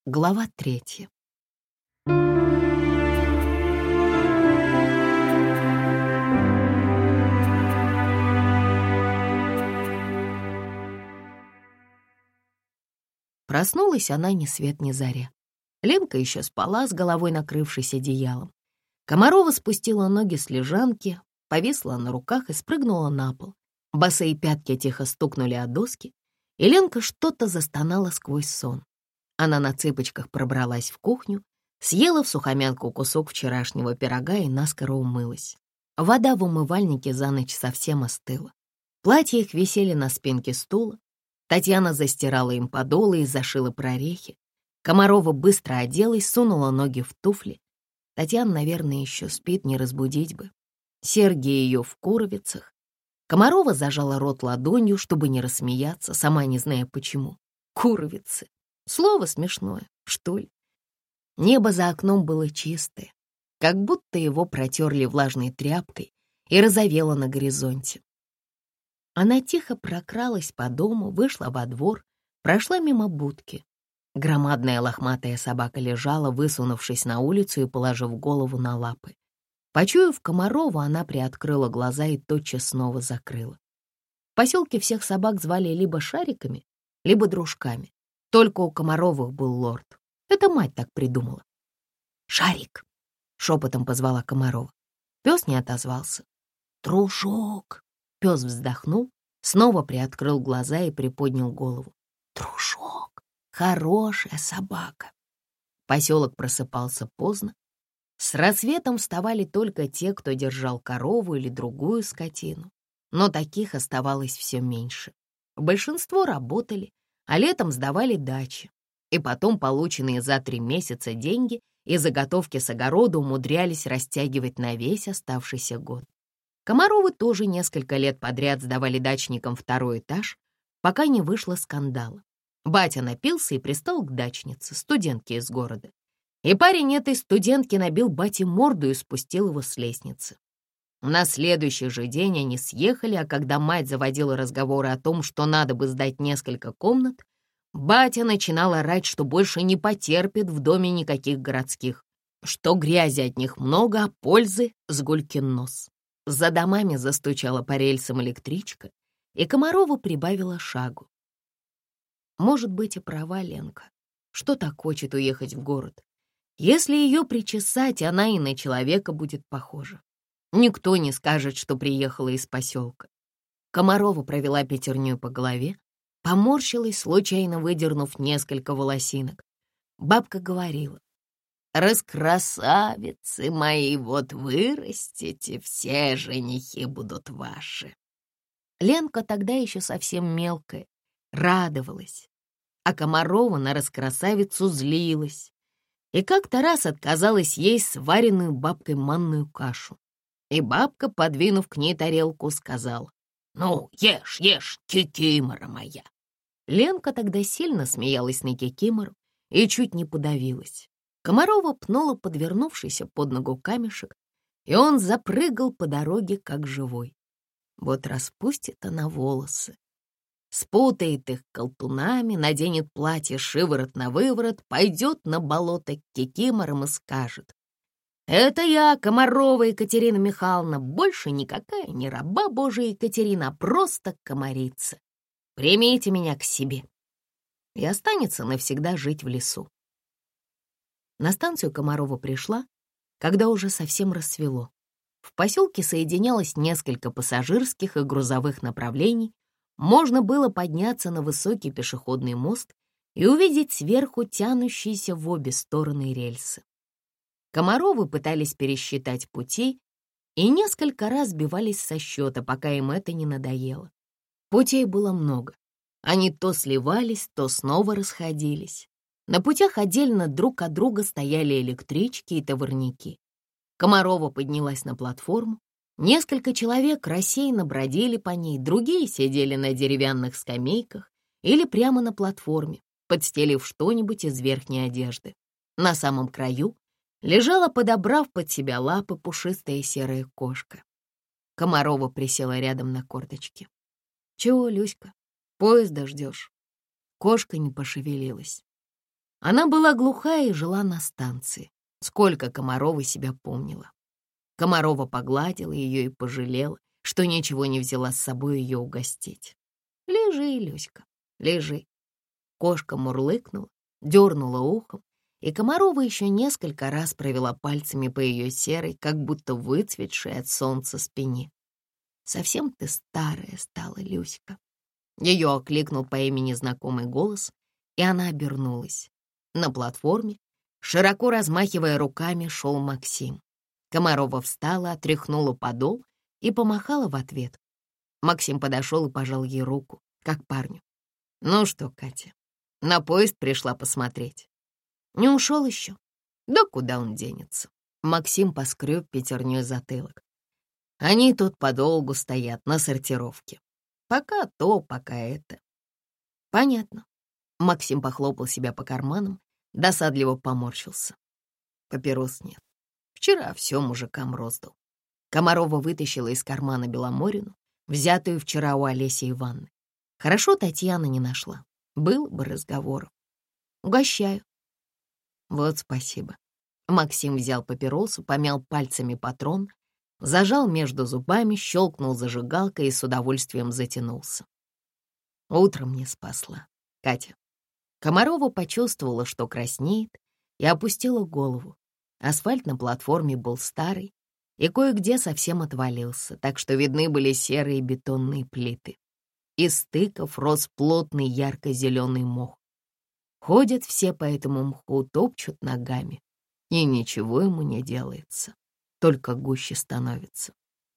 Глава 3. Проснулась она ни свет ни заря. Ленка еще спала, с головой накрывшись одеялом. Комарова спустила ноги с лежанки, повисла на руках и спрыгнула на пол. Босые пятки тихо стукнули о доски, и Ленка что-то застонала сквозь сон. Она на цыпочках пробралась в кухню, съела всухомятку кусок вчерашнего пирога и наскоро умылась. Вода в умывальнике за ночь совсем остыла. Платья их висели на спинке стула. Татьяна застирала им подолы и зашила прорехи. Комарова быстро оделась, сунула ноги в туфли. Татьяна, наверное, еще спит, не разбудить бы. Сергей ее в куровицах. Комарова зажала рот ладонью, чтобы не рассмеяться, сама не зная почему. Куровицы. Слово смешное, что ли? Небо за окном было чистое, как будто его протерли влажной тряпкой и розовело на горизонте. Она тихо прокралась по дому, вышла во двор, прошла мимо будки. Громадная лохматая собака лежала, высунувшись на улицу и положив голову на лапы. Почуяв Комарову, она приоткрыла глаза и тотчас снова закрыла. В поселке всех собак звали либо Шариками, либо Дружками. Только у Комаровых был лорд. Это мать так придумала. «Шарик!» — шепотом позвала Комарова. Пес не отозвался. «Дружок!» Пес вздохнул, снова приоткрыл глаза и приподнял голову. «Дружок! Хорошая собака!» Поселок просыпался поздно. С рассветом вставали только те, кто держал корову или другую скотину. Но таких оставалось все меньше. Большинство работали, а летом сдавали дачи. И потом полученные за 3 месяца деньги и заготовки с огорода умудрялись растягивать на весь оставшийся год. Комаровы тоже несколько лет подряд сдавали дачникам 2-й этаж, пока не вышло скандала. Батя напился и пристал к дачнице, студентке из города. И парень этой студентки набил бате морду и спустил его с лестницы. На следующий же день они съехали, а когда мать заводила разговоры о том, что надо бы сдать несколько комнат, батя начинал орать, что больше не потерпит в доме никаких городских, что грязи от них много, а пользы с гулькин нос. За домами застучала по рельсам электричка, и Комарова прибавила шагу. Может быть, и права Ленка. Что так хочет уехать в город? Если ее причесать, она и на человека будет похожа. Никто не скажет, что приехала из поселка. Комарова провела пятерней по голове, поморщилась, случайно выдернув несколько волосинок. Бабка говорила: «Раскрасавицы мои, вот вырастете, все женихи будут ваши». Ленка тогда еще совсем мелкая, радовалась, а Комарова на раскрасавицу злилась и как-то раз отказалась есть сваренную бабкой манную кашу. И бабка, подвинув к ней тарелку, сказала: «Ну, ешь, ешь, кикимора моя». Ленка тогда сильно смеялась на кикимору и чуть не подавилась. Комарова пнула подвернувшийся под ногу камешек, и он запрыгал по дороге, как живой. Вот распустит она волосы, спутает их колтунами, наденет платье шиворот на выворот, пойдет на болото к кикиморам и скажет: «Это я, Комарова Екатерина Михайловна, больше никакая не раба Божия Екатерина, а просто комарица. Примите меня к себе». И останется навсегда жить в лесу. На станцию Комарова пришла, когда уже совсем рассвело. В поселке соединялось несколько пассажирских и грузовых направлений. Можно было подняться на высокий пешеходный мост и увидеть сверху тянущиеся в обе стороны рельсы. Комаровы пытались пересчитать пути и несколько раз сбивались со счета, пока им это не надоело. Путей было много. Они то сливались, то снова расходились. На путях отдельно друг от друга стояли электрички и товарники. Комарова поднялась на платформу. Несколько человек рассеянно бродили по ней, другие сидели на деревянных скамейках или прямо на платформе, подстелив что-нибудь из верхней одежды. На самом краю лежала, подобрав под себя лапы, пушистая серая кошка. Комарова присела рядом на корточки. «Чего, Люська, поезда ждешь?» Кошка не пошевелилась. Она была глухая и жила на станции, сколько Комарова себя помнила. Комарова погладила ее и пожалела, что ничего не взяла с собой ее угостить. «Лежи, Люська, лежи». Кошка мурлыкнула, дернула ухом, и Комарова еще несколько раз провела пальцами по ее серой, как будто выцветшей от солнца спине. «Совсем ты старая стала, Люська». Ее окликнул по имени знакомый голос, и она обернулась. На платформе, широко размахивая руками, шел Максим. Комарова встала, отряхнула подол и помахала в ответ. Максим подошел и пожал ей руку, как парню. «Ну что, Катя, на поезд пришла посмотреть?» «Не ушел еще?» «Да куда он денется?» Максим поскреб пятерней затылок. «Они тут подолгу стоят на сортировке. Пока то, пока это». «Понятно». Максим похлопал себя по карманам, досадливо поморщился. «Папирос нет. Вчера все мужикам роздал». Комарова вытащила из кармана беломорину, взятую вчера у Олеси Ивановны. Хорошо Татьяна не нашла. Был бы разговор. «Угощаю». «Вот спасибо». Максим взял папиросу, помял пальцами патрон, зажал между зубами, щелкнул зажигалкой и с удовольствием затянулся. Утром мне спасла Катя. Комарова почувствовала, что краснеет, и опустила голову. Асфальт на платформе был старый и кое-где совсем отвалился, так что видны были серые бетонные плиты. Из стыков рос плотный ярко-зеленый мох. Ходят все по этому мху, топчут ногами, и ничего ему не делается, только гуще становится.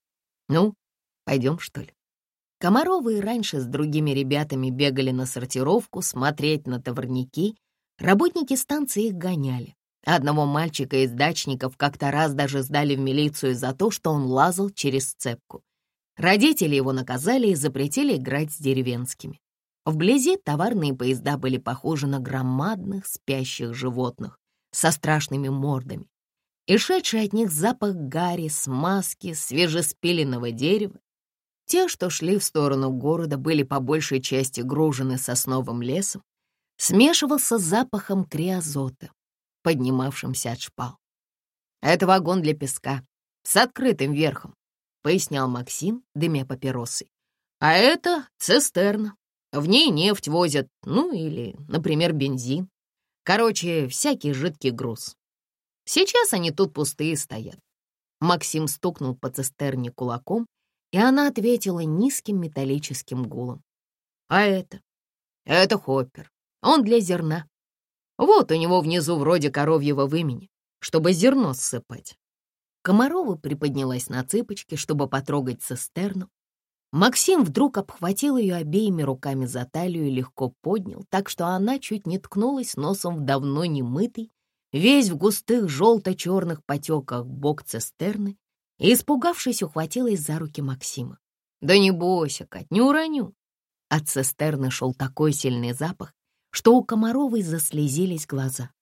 «Ну, пойдем, что ли?» Комарова и раньше с другими ребятами бегали на сортировку, смотреть на товарники. Работники станции их гоняли. Одного мальчика из дачников как-то раз даже сдали в милицию за то, что он лазал через сцепку. Родители его наказали и запретили играть с деревенскими. Вблизи товарные поезда были похожи на громадных спящих животных со страшными мордами. И шедший от них запах гари, смазки, свежеспиленного дерева. Те, что шли в сторону города, были по большей части гружены сосновым лесом, смешивался с запахом криозота, поднимавшимся от шпал. «Это вагон для песка с открытым верхом», — пояснял Максим, дымя папиросой. «А это цистерна. В ней нефть возят, ну или, например, бензин. Короче, всякий жидкий груз. Сейчас они тут пустые стоят». Максим стукнул по цистерне кулаком, и она ответила низким металлическим гулом. «А это? Это хоппер. Он для зерна. Вот у него внизу вроде коровьего вымени, чтобы зерно ссыпать». Комарова приподнялась на цыпочки, чтобы потрогать цистерну. Максим вдруг обхватил ее обеими руками за талию и легко поднял, так что она чуть не ткнулась носом в давно немытый, весь в густых желто-черных потеках бок цистерны, и, испугавшись, ухватилась за руки Максима. «Да не бойся, Кать, не уроню». От цистерны шел такой сильный запах, что у Комаровой заслезились глаза.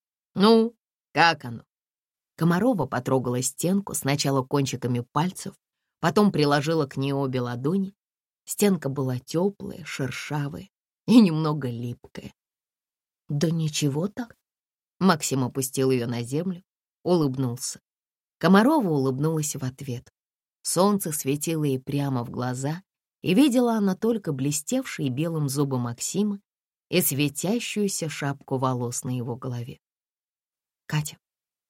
«Ну, как оно?» Комарова потрогала стенку сначала кончиками пальцев, потом приложила к ней обе ладони. Стенка была теплая, шершавая и немного липкая. «Да ничего так». Максим опустил ее на землю, улыбнулся. Комарова улыбнулась в ответ. Солнце светило ей прямо в глаза, и видела она только блестевшие белым зубы Максима и светящуюся шапку волос на его голове. «Катя».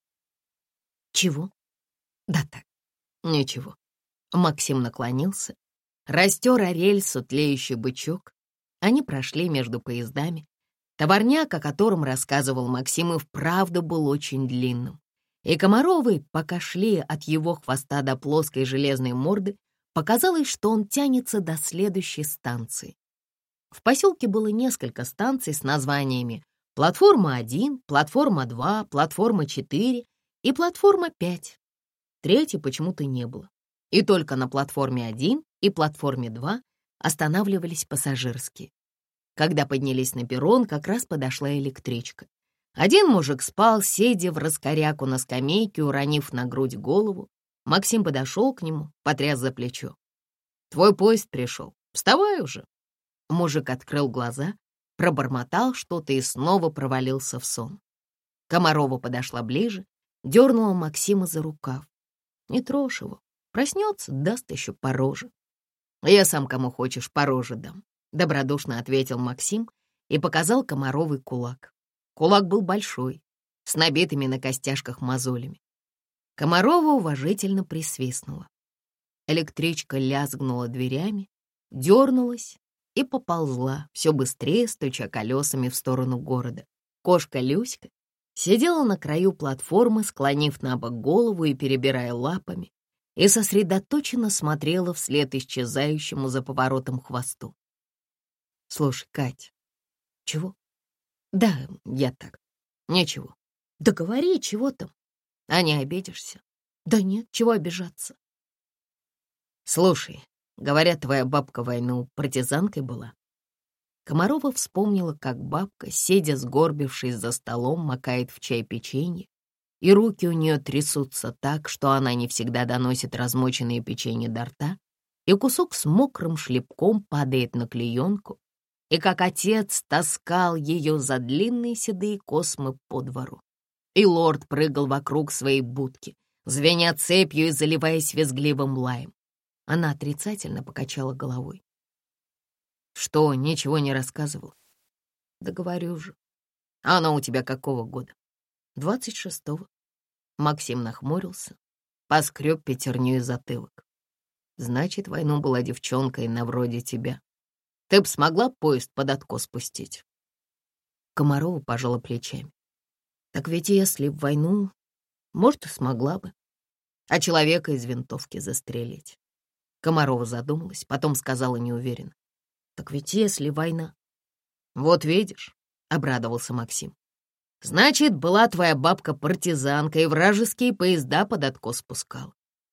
«Чего?» «Да так, ничего». Максим наклонился, растер о рельсу тлеющий бычок. Они прошли между поездами. Товарняк, о котором рассказывал Максим, и вправду был очень длинным. И Комаровой, пока шли от его хвоста до плоской железной морды, показалось, что он тянется до следующей станции. В поселке было несколько станций с названиями «Платформа-1», «Платформа-2», «Платформа-4» и «Платформа-5». Третьей почему-то не было. И только на «Платформе-1» и «Платформе-2» останавливались пассажирские. Когда поднялись на перрон, как раз подошла электричка. Один мужик спал, сидя в раскоряку на скамейке, уронив на грудь голову. Максим подошел к нему, потряс за плечо. «Твой поезд пришел. Вставай уже». Мужик открыл глаза, пробормотал что-то и снова провалился в сон. Комарова подошла ближе, дернула Максима за рукав. «Не трожь его, проснется, даст еще по роже». «Я сам кому хочешь по роже дам», — добродушно ответил Максим и показал Комаровой кулак. Кулак был большой, с набитыми на костяшках мозолями. Комарова уважительно присвистнула. Электричка лязгнула дверями, дернулась и поползла, все быстрее стуча колесами в сторону города. Кошка Люська сидела на краю платформы, склонив на бок голову и перебирая лапами, и сосредоточенно смотрела вслед исчезающему за поворотом хвосту. «Слушай, Кать». «Чего?» «Да, я так. Ничего». «Да говори, чего там?» «А не обидишься?» «Да нет, чего обижаться?» «Слушай, говорят, твоя бабка войну партизанкой была». Комарова вспомнила, как бабка, сидя сгорбившись за столом, макает в чай печенье, и руки у нее трясутся так, что она не всегда доносит размоченные печенье до рта, и кусок с мокрым шлепком падает на клеенку, и как отец таскал ее за длинные седые космы по двору. И лорд прыгал вокруг своей будки, звеня цепью и заливаясь визгливым лаем. Она отрицательно покачала головой. «Что, ничего не рассказывал?» «Да говорю же». «А она у тебя какого года?» 26-го. Максим нахмурился, поскреб пятерней затылок. «Значит, войну была девчонкой на вроде тебя. Ты б смогла поезд под откос спустить?» Комарова пожала плечами. «Так ведь если в войну, может, и смогла бы. А человека из винтовки застрелить?» Комарова задумалась, потом сказала неуверенно. «Так ведь если война...» «Вот видишь», — обрадовался Максим. «Значит, была твоя бабка партизанка и вражеские поезда под откос спускала».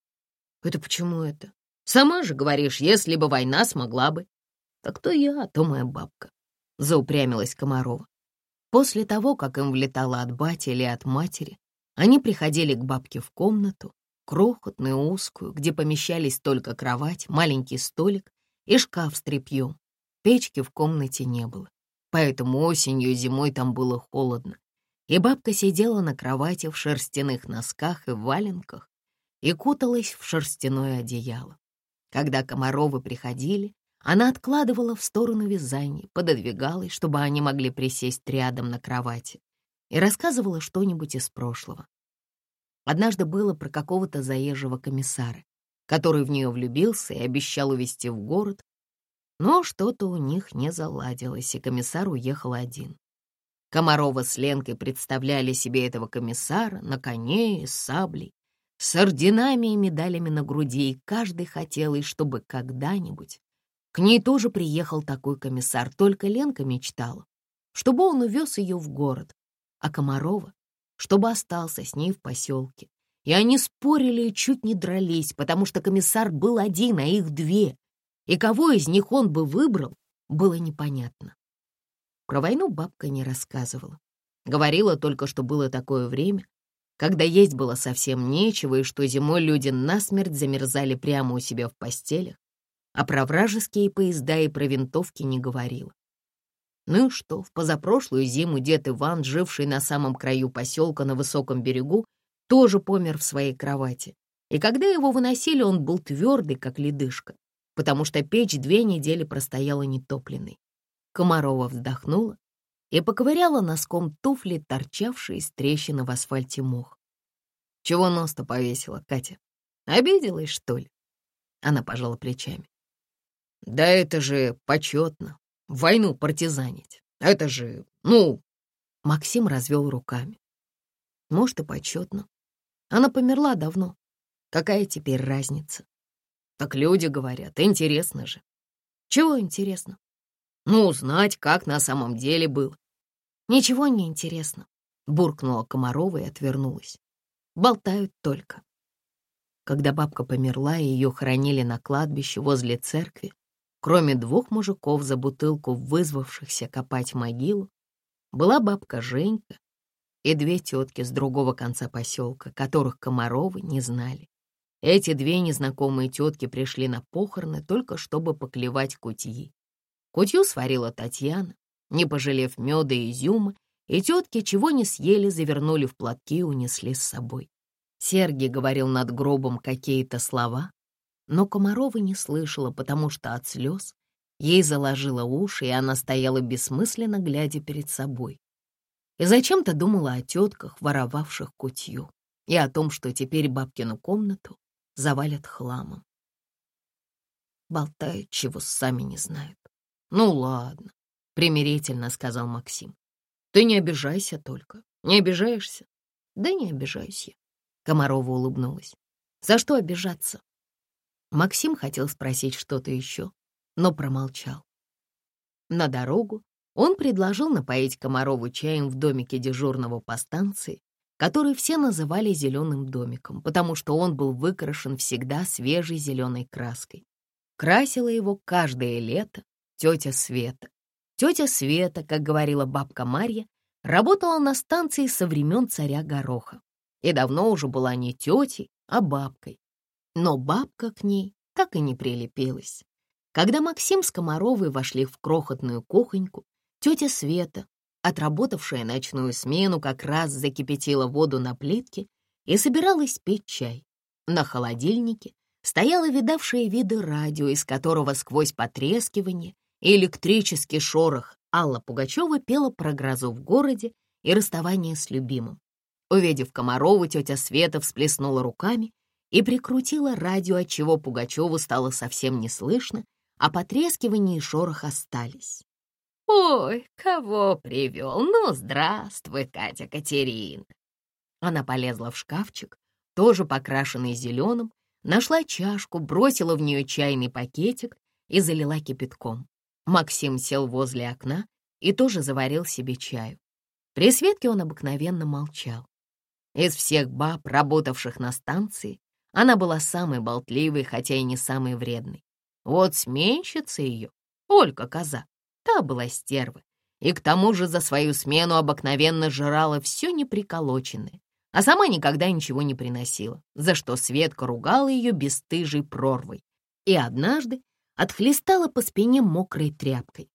«Это почему это? Сама же говоришь, если бы война, смогла бы». «Так то я, то моя бабка», — заупрямилась Комарова. После того, как им влетало от бати или от матери, они приходили к бабке в комнату, крохотную, узкую, где помещались только кровать, маленький столик и шкаф с тряпьем. Печки в комнате не было, поэтому осенью и зимой там было холодно. И бабка сидела на кровати в шерстяных носках и валенках и куталась в шерстяное одеяло. Когда Комаровы приходили, она откладывала в сторону вязание, пододвигалась, чтобы они могли присесть рядом на кровати, и рассказывала что-нибудь из прошлого. Однажды было про какого-то заезжего комиссара, который в нее влюбился и обещал увезти в город, но что-то у них не заладилось, и комиссар уехал один. Комарова с Ленкой представляли себе этого комиссара на коне и с саблей, с орденами и медалями на груди, и каждый хотел, и чтобы когда-нибудь к ней тоже приехал такой комиссар, только Ленка мечтала, чтобы он увез ее в город, а Комарова, чтобы остался с ней в поселке. И они спорили и чуть не дрались, потому что комиссар был один, а их две, и кого из них он бы выбрал, было непонятно. Про войну бабка не рассказывала. Говорила только, что было такое время, когда есть было совсем нечего, и что зимой люди насмерть замерзали прямо у себя в постелях, а про вражеские поезда и про винтовки не говорила. Ну и что, в позапрошлую зиму дед Иван, живший на самом краю поселка на высоком берегу, тоже помер в своей кровати. И когда его выносили, он был твердый, как ледышка, потому что печь 2 недели простояла нетопленной. Комарова вздохнула и поковыряла носком туфли, торчавшей из трещины в асфальте мох. «Чего нос-то повесила, Катя? Обиделась, что ли?» Она пожала плечами. «Да это же почетно, войну партизанить. Это же, Максим развел руками. «Может, и почетно. Она померла давно. Какая теперь разница?» «Так люди говорят, интересно же». «Чего интересно?» Узнать, как на самом деле было». «Ничего не интересно», — буркнула Комарова и отвернулась. «Болтают только». Когда бабка померла и ее хоронили на кладбище возле церкви, кроме 2 мужиков за бутылку, вызвавшихся копать могилу, была бабка Женька и 2 тетки с другого конца поселка, которых Комаровы не знали. Эти 2 незнакомые тетки пришли на похороны только чтобы поклевать кутьи. Кутью сварила Татьяна, Не пожалев меда и изюма, и тетки, чего не съели, завернули в платки и унесли с собой. Сергий говорил над гробом какие-то слова, но Комарова не слышала, потому что от слез ей заложило уши, и она стояла бессмысленно, глядя перед собой. И зачем-то думала о тетках, воровавших кутью, и о том, что теперь бабкину комнату завалят хламом. Болтают, чего сами не знают. «Ну ладно», — примирительно сказал Максим. «Ты не обижайся только. Не обижаешься?» «Да не обижаюсь я», — Комарова улыбнулась. «За что обижаться?» Максим хотел спросить что-то еще, но промолчал. На дорогу он предложил напоить Комарову чаем в домике дежурного по станции, который все называли «зеленым домиком», потому что он был выкрашен всегда свежей зеленой краской. Красила его каждое лето тетя Света. Тетя Света, как говорила бабка Марья, работала на станции со времен царя Гороха и давно уже была не тетей, а бабкой. Но бабка к ней так и не прилепилась. Когда Максим с Комаровой вошли в крохотную кухоньку, тетя Света, отработавшая ночную смену, как раз закипятила воду на плитке и собиралась пить чай. На холодильнике стояло видавшее виды радио, из которого сквозь потрескивание и электрический шорох Алла Пугачева пела про грозу в городе и расставание с любимым. Увидев Комарову, тетя Света всплеснула руками и прикрутила радио, отчего Пугачеву стало совсем не слышно, а потрескивание и шорох остались. «Ой, кого привел? Ну, здравствуй, Катя Катерина!» Она полезла в шкафчик, тоже покрашенный зеленым, нашла чашку, бросила в нее чайный пакетик и залила кипятком. Максим сел возле окна и тоже заварил себе чаю. При Светке он обыкновенно молчал. Из всех баб, работавших на станции, она была самой болтливой, хотя и не самой вредной. Вот сменщица ее, Олька Коза, та была стерва, и к тому же за свою смену обыкновенно жрала все неприколоченное, а сама никогда ничего не приносила, за что Светка ругала ее бесстыжей прорвой и однажды отхлестала по спине мокрой тряпкой.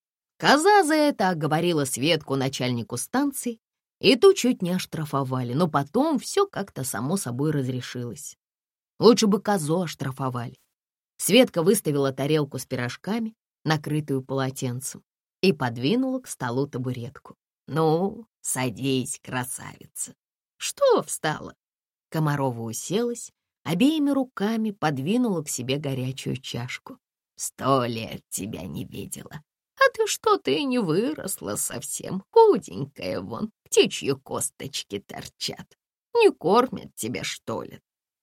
Коза за это оговорила Светку начальнику станции, и ту чуть не оштрафовали, но потом все как-то само собой разрешилось. Лучше бы козу оштрафовали. Светка выставила тарелку с пирожками, накрытую полотенцем, и подвинула к столу табуретку. «Ну, садись, красавица!» «Что встала?» Комарова уселась, обеими руками подвинула к себе горячую чашку. 100 лет тебя не видела. А ты что-то и не выросла совсем, худенькая вон, птичьи косточки торчат. Не кормят тебя, что ли?»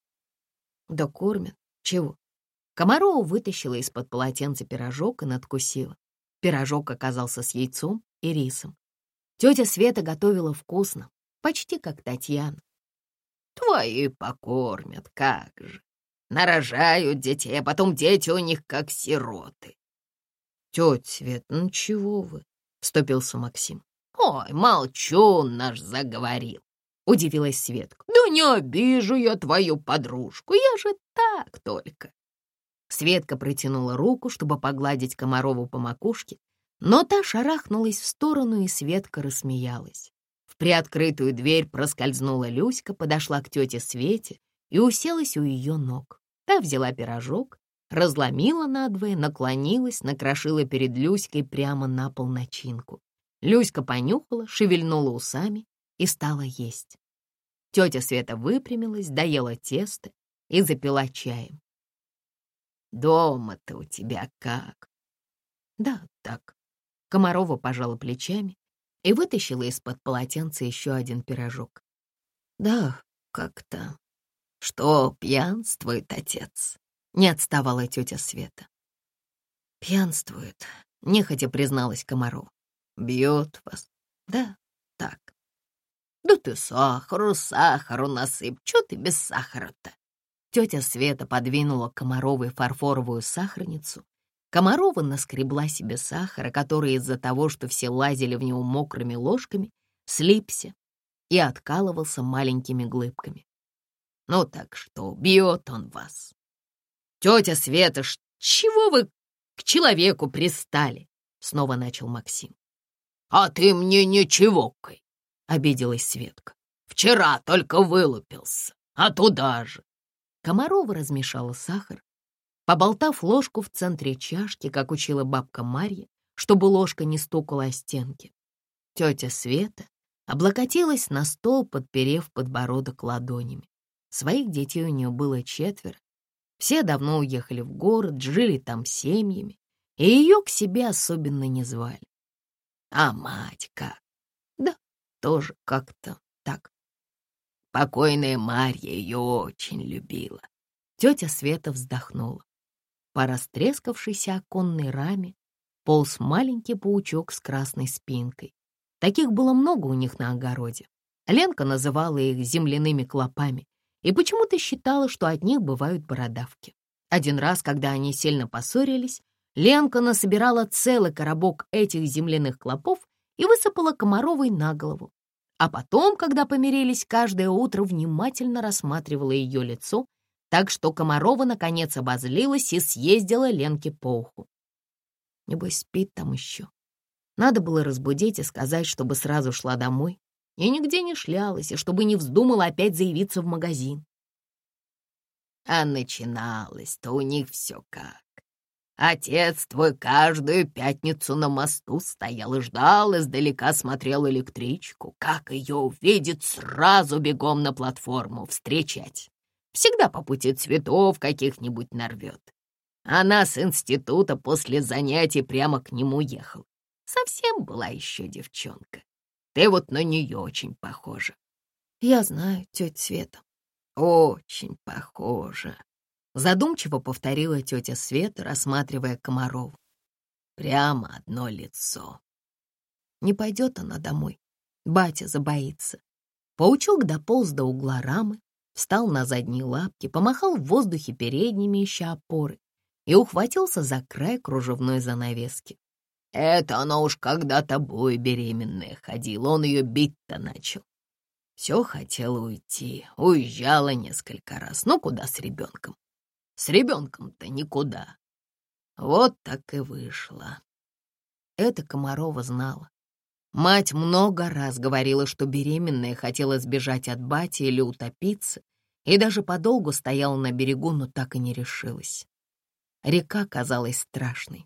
«Да кормят. Чего?» Комарова вытащила из-под полотенца пирожок и надкусила. Пирожок оказался с яйцом и рисом. Тетя Света готовила вкусно, почти как Татьяна. «Твои покормят, как же. Нарожают детей, а потом дети у них как сироты». «Тетя Свет, ну чего вы?» — вступился Максим. «Ой, молчун наш заговорил», — удивилась Светка. «Да не обижу я твою подружку, я же так только». Светка протянула руку, чтобы погладить Комарову по макушке, но та шарахнулась в сторону, и Светка рассмеялась. В приоткрытую дверь проскользнула Люська, подошла к тете Свете и уселась у ее ног. Та взяла пирожок, разломила надвое, наклонилась, накрошила перед Люськой прямо на пол начинку. Люська понюхала, шевельнула усами и стала есть. Тетя Света выпрямилась, доела тесто и запила чаем. «Дома-то у тебя как?» «Да, так». Комарова пожала плечами и вытащила из-под полотенца еще один пирожок. «Да, как-то». «Что, пьянствует отец?» — не отставала тетя Света. «Пьянствует», — нехотя призналась Комарова. «Бьет вас?» «Да, так». «Да ты сахару насыпь, чё ты без сахара-то?» Тетя Света подвинула Комаровой фарфоровую сахарницу. Комарова наскребла себе сахара, который из-за того, что все лазили в него мокрыми ложками, слипся и откалывался маленькими глыбками. «Ну так что, бьет он вас?» «Тетя Света, чего вы к человеку пристали?» Снова начал Максим. «А ты мне не чевокай», — обиделась Светка. «Вчера только вылупился, а туда же». Комарова размешала сахар, поболтав ложку в центре чашки, как учила бабка Марья, чтобы ложка не стукала о стенки. Тетя Света облокотилась на стол, подперев подбородок ладонями. Своих детей у нее было 4. Все давно уехали в город, жили там семьями, и ее к себе особенно не звали. А мать как? Да, тоже как-то так. Покойная Марья ее очень любила. Тетя Света вздохнула. По растрескавшейся оконной раме полз маленький паучок с красной спинкой. Таких было много у них на огороде. Ленка называла их земляными клопами и почему-то считала, что от них бывают бородавки. Один раз, когда они сильно поссорились, Ленка насобирала целый коробок этих земляных клопов и высыпала Комаровой на голову. А потом, когда помирились, каждое утро внимательно рассматривала ее лицо, так что Комарова наконец обозлилась и съездила Ленке по уху. Небось, спит там еще. Надо было разбудить и сказать, чтобы сразу шла домой, и нигде не шлялась, и чтобы не вздумала опять заявиться в магазин. А начиналось-то у них все как. Отец твой каждую пятницу на мосту стоял и ждал, издалека смотрел электричку. Как ее увидит, сразу бегом на платформу встречать. Всегда по пути цветов каких-нибудь нарвет. Она с института после занятий прямо к нему ехала. Совсем была еще девчонка. Ты вот на нее очень похожа. Я знаю, тетя Света. Очень похожа. Задумчиво повторила тетя Света, рассматривая Комарову. Прямо одно лицо. Не пойдет она домой. Батя забоится. Паучок дополз до угла рамы, встал на задние лапки, помахал в воздухе передними, ища опоры, и ухватился за край кружевной занавески. Это она уж когда тобой беременная ходила, он ее бить-то начал. Все хотела уйти, уезжала несколько раз, но куда с ребенком? С ребенком-то никуда. Вот так и вышло. Это Комарова знала. Мать много раз говорила, что беременная хотела сбежать от бати или утопиться, и даже подолгу стояла на берегу, но так и не решилась. Река казалась страшной.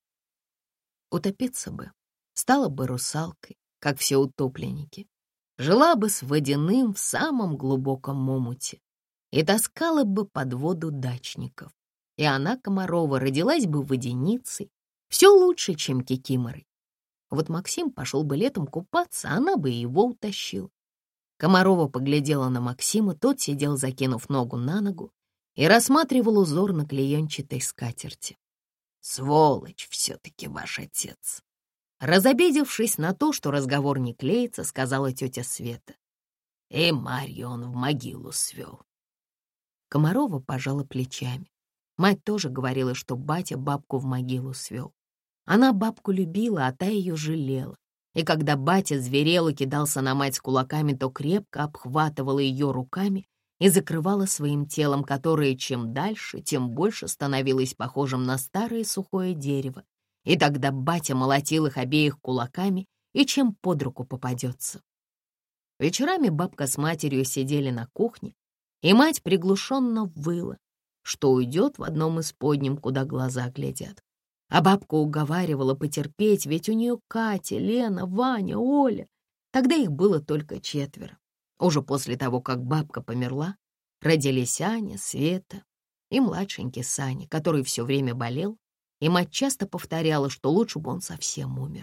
Утопиться бы, стала бы русалкой, как все утопленники. Жила бы с водяным в самом глубоком омуте и таскала бы под воду дачников. И она, Комарова, родилась бы водяницей, все лучше, чем кикиморой. Вот Максим пошел бы летом купаться, она бы его утащила. Комарова поглядела на Максима, тот сидел, закинув ногу на ногу, и рассматривал узор на клеенчатой скатерти. «Сволочь все-таки ваш отец!» Разобидевшись на то, что разговор не клеится, сказала тетя Света. И Марью он в могилу свел. Комарова пожала плечами. Мать тоже говорила, что батя бабку в могилу свел. Она бабку любила, а та ее жалела. И когда батя зверел и кидался на мать с кулаками, то крепко обхватывала ее руками и закрывала своим телом, которое чем дальше, тем больше становилось похожим на старое сухое дерево. И тогда батя молотил их обеих кулаками, и чем под руку попадется. Вечерами бабка с матерью сидели на кухне, и мать приглушенно выла, что уйдет в одном из подним, куда глаза глядят. А бабка уговаривала потерпеть, ведь у нее Катя, Лена, Ваня, Оля. Тогда их было только 4. Уже после того, как бабка померла, родились Аня, Света и младшенький Саня, который все время болел, и мать часто повторяла, что лучше бы он совсем умер.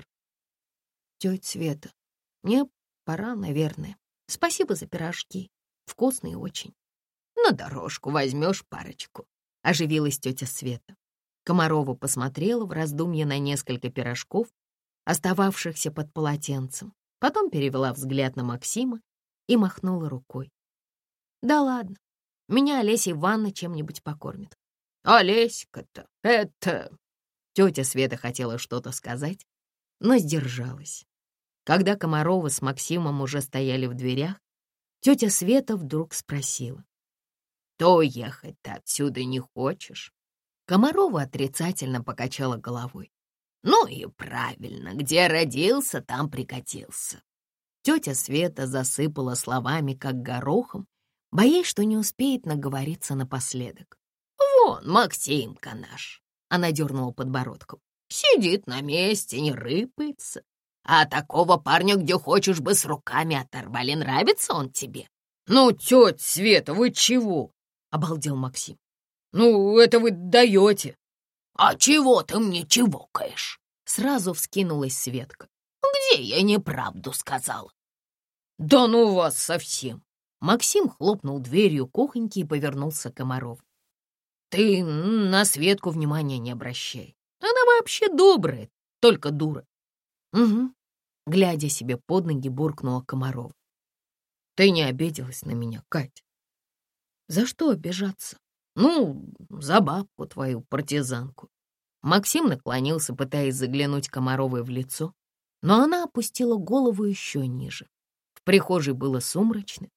«Тетя Света, мне пора, наверное. Спасибо за пирожки. Вкусные очень». «На дорожку возьмешь парочку», — оживилась тетя Света. Комарова посмотрела в раздумье на несколько пирожков, остававшихся под полотенцем, потом перевела взгляд на Максима и махнула рукой. «Да ладно, меня Олеся Ивановна чем-нибудь покормит». «Олеська-то, это...» Тетя Света хотела что-то сказать, но сдержалась. Когда Комарова с Максимом уже стояли в дверях, тетя Света вдруг спросила. «То ехать-то отсюда не хочешь?» Комарова отрицательно покачала головой. Ну и правильно, где родился, там прикатился. Тетя Света засыпала словами, как горохом, боясь, что не успеет наговориться напоследок. Вон Максимка наш, Она дернула подбородком. сидит на месте, не рыпается. А такого парня, где хочешь бы, с руками оторвали. Нравится он тебе? «Ну, тетя Света, вы чего?» — обалдел Максим. «Ну, это вы даете». А чего ты мне чевокаешь? Сразу вскинулась Светка. Где я неправду сказала? «Да ну вас совсем!» Максим хлопнул дверью кухоньки и повернулся к Комарову. «Ты на Светку внимания не обращай. Она вообще добрая, только дура». «Угу», — глядя себе под ноги, буркнула Комарова. «Ты не обиделась на меня, Кать?» «За что обижаться?» «Ну, за бабку твою, партизанку». Максим наклонился, пытаясь заглянуть Комаровой в лицо, но она опустила голову еще ниже. В прихожей было сумрачно,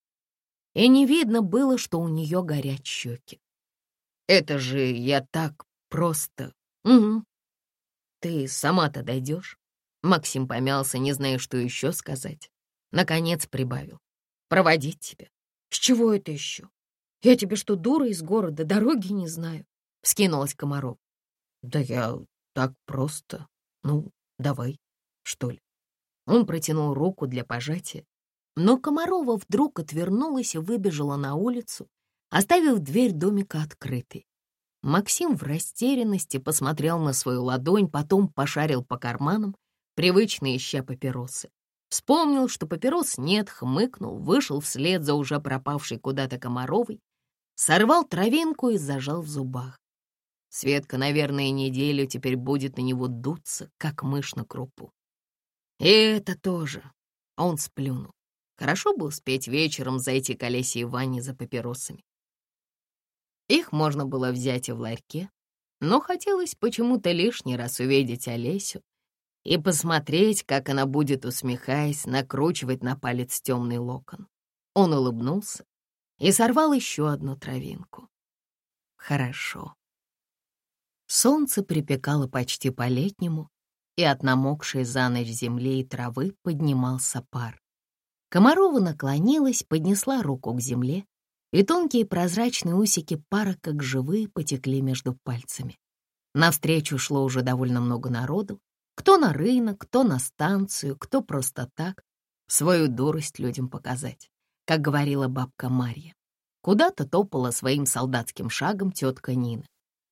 и не видно было, что у нее горят щеки. «Это же я так просто...» «Угу. Ты сама-то дойдешь?» Максим помялся, не зная, что еще сказать. Наконец прибавил. «Проводить тебя». «С чего это еще? Я тебе что, дура из города, дороги не знаю?» Вскинулась Комарова. «Да я так просто. Ну, давай, что ли». Он протянул руку для пожатия, но Комарова вдруг отвернулась и выбежала на улицу, оставив дверь домика открытой. Максим в растерянности посмотрел на свою ладонь, потом пошарил по карманам, привычно ища папиросы. Вспомнил, что папирос нет, хмыкнул, вышел вслед за уже пропавшей куда-то Комаровой, сорвал травинку и зажал в зубах. Светка, наверное, неделю теперь будет на него дуться, как мышь на крупу. И это тоже. Он сплюнул. Хорошо бы успеть вечером зайти к Олесе и Ване за папиросами. Их можно было взять и в ларьке, но хотелось почему-то лишний раз увидеть Олесю и посмотреть, как она будет, усмехаясь, накручивать на палец темный локон. Он улыбнулся и сорвал еще одну травинку. Хорошо. Солнце припекало почти по-летнему, и от намокшей за ночь земли и травы поднимался пар. Комарова наклонилась, поднесла руку к земле, и тонкие прозрачные усики пара, как живые, потекли между пальцами. Навстречу шло уже довольно много народу, кто на рынок, кто на станцию, кто просто так, свою дурость людям показать, как говорила бабка Марья. Куда-то топала своим солдатским шагом тетка Нина.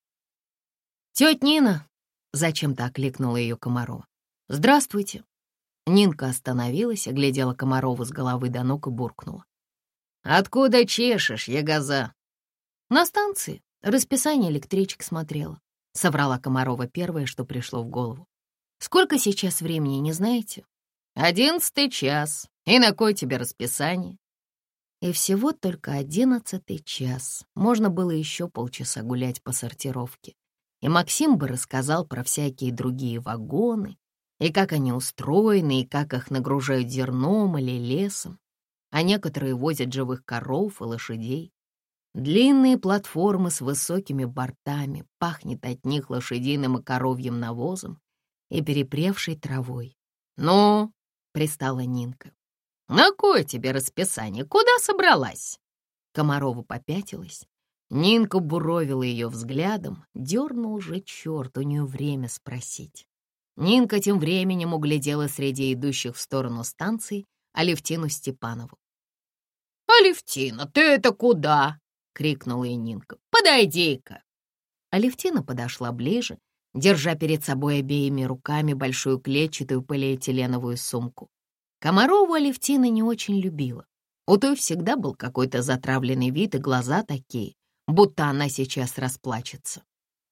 «Тетя Нина!» — зачем-то окликнула ее Комарова. «Здравствуйте!» Нинка остановилась, оглядела Комарову с головы до ног и буркнула. «Откуда чешешь, ягоза?» «На станции. Расписание электричек смотрела», — соврала Комарова первое, что пришло в голову. «Сколько сейчас времени, не знаете?» 11 час. И на кой тебе расписание?» И всего только 11 час. Можно было еще полчаса гулять по сортировке. И Максим бы рассказал про всякие другие вагоны, и как они устроены, и как их нагружают зерном или лесом. А некоторые возят живых коров и лошадей. Длинные платформы с высокими бортами, пахнет от них лошадиным и коровьим навозом и перепревшей травой. «Ну?» — пристала Нинка. «На кое тебе расписание? Куда собралась?» Комарова попятилась. Нинка буровила ее взглядом. Дернул же черт, у нее время спросить. Нинка тем временем углядела среди идущих в сторону станции Алевтину Степанову. «Алевтина, ты это куда?» — крикнула ей Нинка. «Подойди-ка!» Алевтина подошла ближе, держа перед собой обеими руками большую клетчатую полиэтиленовую сумку. Комарову Алевтина не очень любила. У той всегда был какой-то затравленный вид и глаза такие, будто она сейчас расплачется.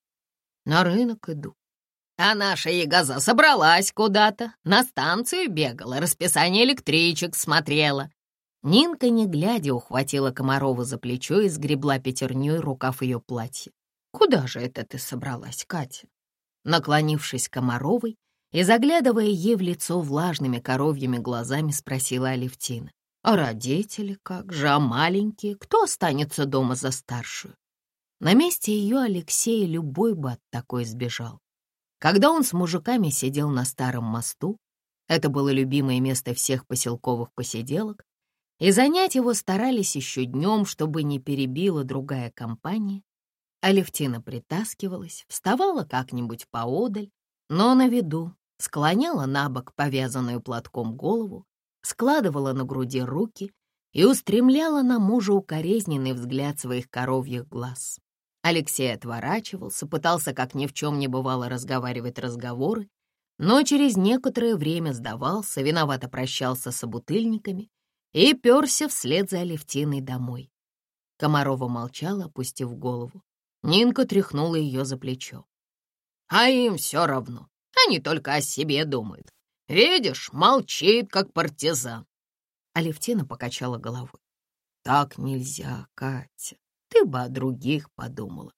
«На рынок иду». «А наша ягоза собралась куда-то, на станцию бегала, расписание электричек смотрела». Нинка, не глядя, ухватила Комарову за плечо и сгребла пятерней рукав ее платья. «Куда же это ты собралась, Катя?» Наклонившись к Комаровой и заглядывая ей в лицо влажными коровьими глазами, спросила Алевтина. «А родители как же, а маленькие? Кто останется дома за старшую?» На месте ее Алексея любой бы от такой сбежал. Когда он с мужиками сидел на старом мосту, это было любимое место всех поселковых посиделок, и занять его старались еще днем, чтобы не перебила другая компания, Алевтина притаскивалась, вставала как-нибудь поодаль, но на виду, склоняла на бок повязанную платком голову, складывала на груди руки и устремляла на мужа укоризненный взгляд своих коровьих глаз. Алексей отворачивался, пытался, как ни в чем не бывало, разговаривать разговоры, но через некоторое время сдавался, виновато прощался с собутыльниками и перся вслед за Алевтиной домой. Комарова молчала, опустив голову. Нинка тряхнула ее за плечо. А им все равно, они только о себе думают. Видишь, молчит, как партизан. Алевтина покачала головой. Так нельзя, Катя, ты бы о других подумала.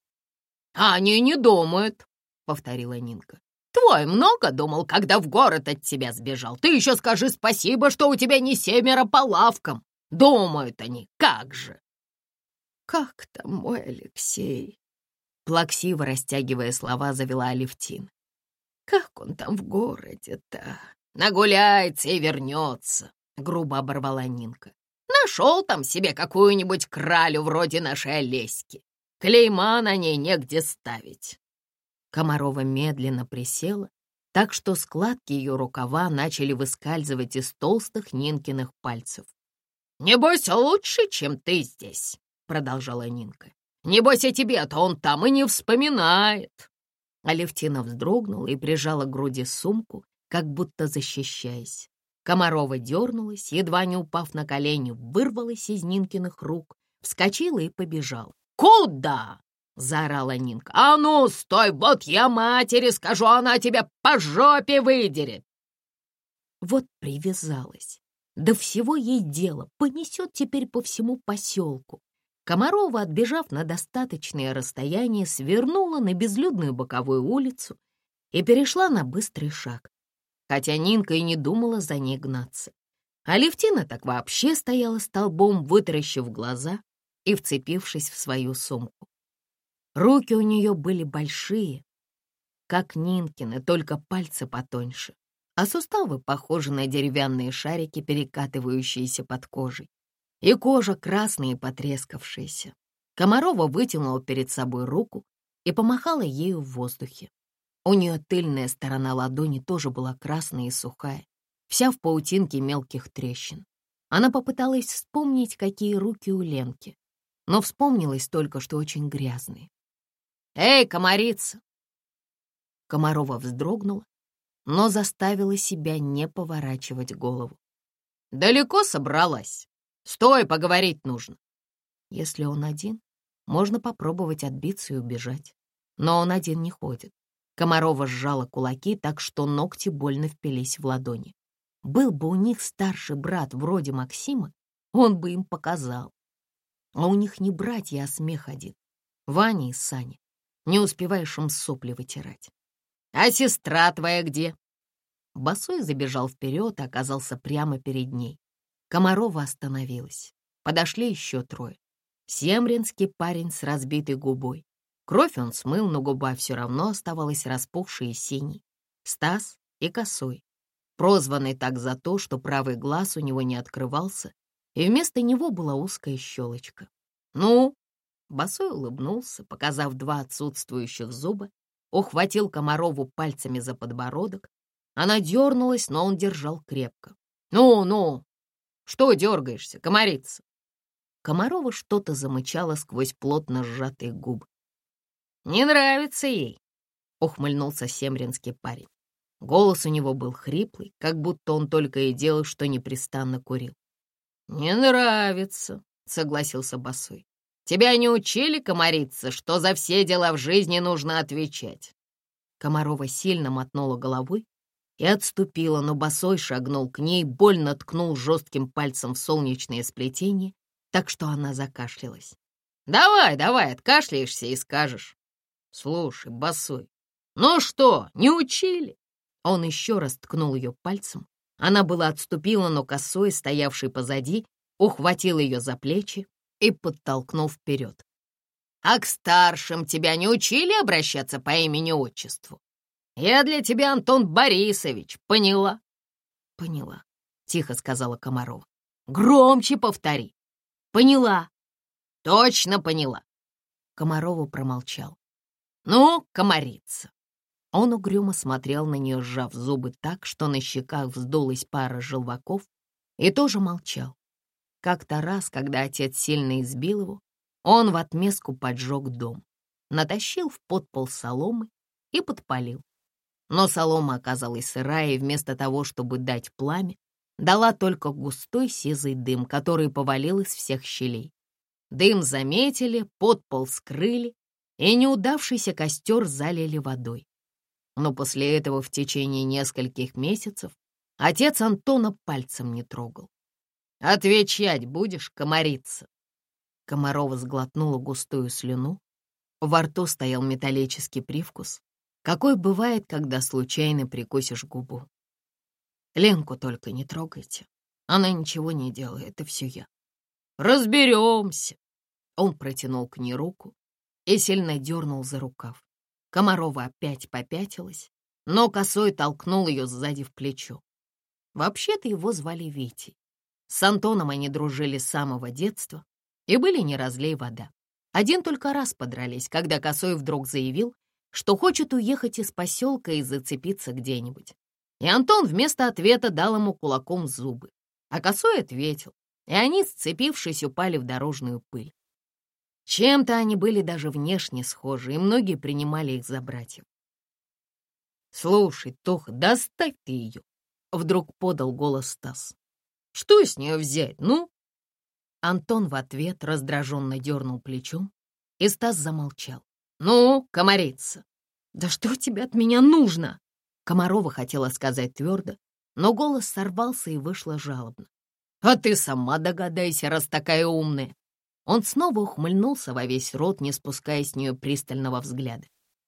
Они не думают, повторила Нинка. Твой много думал, когда в город от тебя сбежал. Ты еще скажи спасибо, что у тебя не 7 по лавкам. Думают они, как же. Как там мой Алексей? Плаксиво растягивая слова, завела Алевтина. Как он там в городе-то? Нагуляется и вернется, грубо оборвала Нинка. Нашел там себе какую-нибудь кралю вроде нашей Олеськи. Клейма на ней негде ставить. Комарова медленно присела, так что складки ее рукава начали выскальзывать из толстых Нинкиных пальцев. «Небось, лучше, чем ты здесь», — продолжала Нинка. «Небось, о тебе-то он там и не вспоминает». Алевтина вздрогнула и прижала к груди сумку, как будто защищаясь. Комарова дернулась, едва не упав на колени, вырвалась из Нинкиных рук, вскочила и побежала. «Куда?» — заорала Нинка. «А ну, стой, вот я матери скажу, она тебя по жопе выдерет!» Вот привязалась. До всего ей дело, понесет теперь по всему поселку. Комарова, отбежав на достаточное расстояние, свернула на безлюдную боковую улицу и перешла на быстрый шаг, хотя Нинка и не думала за ней гнаться. Алевтина так вообще стояла столбом, вытаращив глаза и вцепившись в свою сумку. Руки у нее были большие, как Нинкины, только пальцы потоньше, а суставы похожи на деревянные шарики, перекатывающиеся под кожей, и кожа красная и потрескавшаяся. Комарова вытянула перед собой руку и помахала ею в воздухе. У нее тыльная сторона ладони тоже была красная и сухая, вся в паутинке мелких трещин. Она попыталась вспомнить, какие руки у Ленки, но вспомнилось только, что очень грязные. «Эй, комарица!» Комарова вздрогнула, но заставила себя не поворачивать голову. «Далеко собралась? Стой, поговорить нужно». Если он один, можно попробовать отбиться и убежать. Но он один не ходит. Комарова сжала кулаки так, что ногти больно впились в ладони. Был бы у них старший брат вроде Максима, он бы им показал. А у них не братья, а смех один. Ваня и Саня. Не успеваешь им сопли вытирать. «А сестра твоя где?» Босой забежал вперед и оказался прямо перед ней. Комарова остановилась. Подошли еще трое. Семринский парень с разбитой губой. Кровь он смыл, но губа все равно оставалась распухшей и синей. Стас и Косой, прозванный так за то, что правый глаз у него не открывался, и вместо него была узкая щелочка. «Ну?» Босой улыбнулся, показав 2 отсутствующих зуба, ухватил Комарову пальцами за подбородок. Она дернулась, но он держал крепко. «Ну, что дергаешься, комарица?» Комарова что-то замычала сквозь плотно сжатые губы. «Не нравится ей», — ухмыльнулся семринский парень. Голос у него был хриплый, как будто он только и делал, что непрестанно курил. «Не нравится», — согласился Босой. «Тебя не учили, комарица, что за все дела в жизни нужно отвечать?» Комарова сильно мотнула головой и отступила, но Босой шагнул к ней, больно ткнул жестким пальцем в солнечное сплетение, так что она закашлялась. «Давай, откашляешься и скажешь». «Слушай, Босой, ну что, не учили?» Он еще раз ткнул ее пальцем. Она была отступила, но Косой, стоявший позади, ухватил ее за плечи и подтолкнул вперед. «А к старшим тебя не учили обращаться по имени-отчеству?» Я для тебя Антон Борисович, поняла?» «Поняла», — тихо сказала Комарова. «Громче повтори». «Поняла». «Точно поняла». Комарова промолчал. «Ну, комарица». Он угрюмо смотрел на нее, сжав зубы так, что на щеках вздулась пара желваков, и тоже молчал. Как-то раз, когда отец сильно избил его, он в отместку поджег дом, натащил в подпол соломы и подпалил. Но солома оказалась сырая, и вместо того, чтобы дать пламя, дала только густой сизый дым, который повалил из всех щелей. Дым заметили, подпол скрыли, и неудавшийся костер залили водой. Но после этого в течение нескольких месяцев отец Антона пальцем не трогал. «Отвечать будешь, комарица?» Комарова сглотнула густую слюну. Во рту стоял металлический привкус, какой бывает, когда случайно прикусишь губу. «Ленку только не трогайте. Она ничего не делает, и все я». «Разберемся». Он протянул к ней руку и сильно дернул за рукав. Комарова опять попятилась, но косой толкнул ее сзади в плечо. Вообще-то его звали Витей. С Антоном они дружили с самого детства и были не разлей вода. Один только раз подрались, когда косой вдруг заявил, что хочет уехать из поселка и зацепиться где-нибудь. И Антон вместо ответа дал ему кулаком в зубы. А косой ответил, и они, сцепившись, упали в дорожную пыль. Чем-то они были даже внешне схожи, и многие принимали их за братьев. «Слушай, Тоха, доставь ты ее!» — вдруг подал голос Стас. «Что с нее взять, ну?» Антон в ответ раздраженно дернул плечом, и Стас замолчал. «Ну, комарица!» «Да что тебе от меня нужно?» Комарова хотела сказать твердо, но голос сорвался и вышло жалобно. «А ты сама догадайся, раз такая умная!» Он снова ухмыльнулся во весь рот, не спуская с нее пристального взгляда.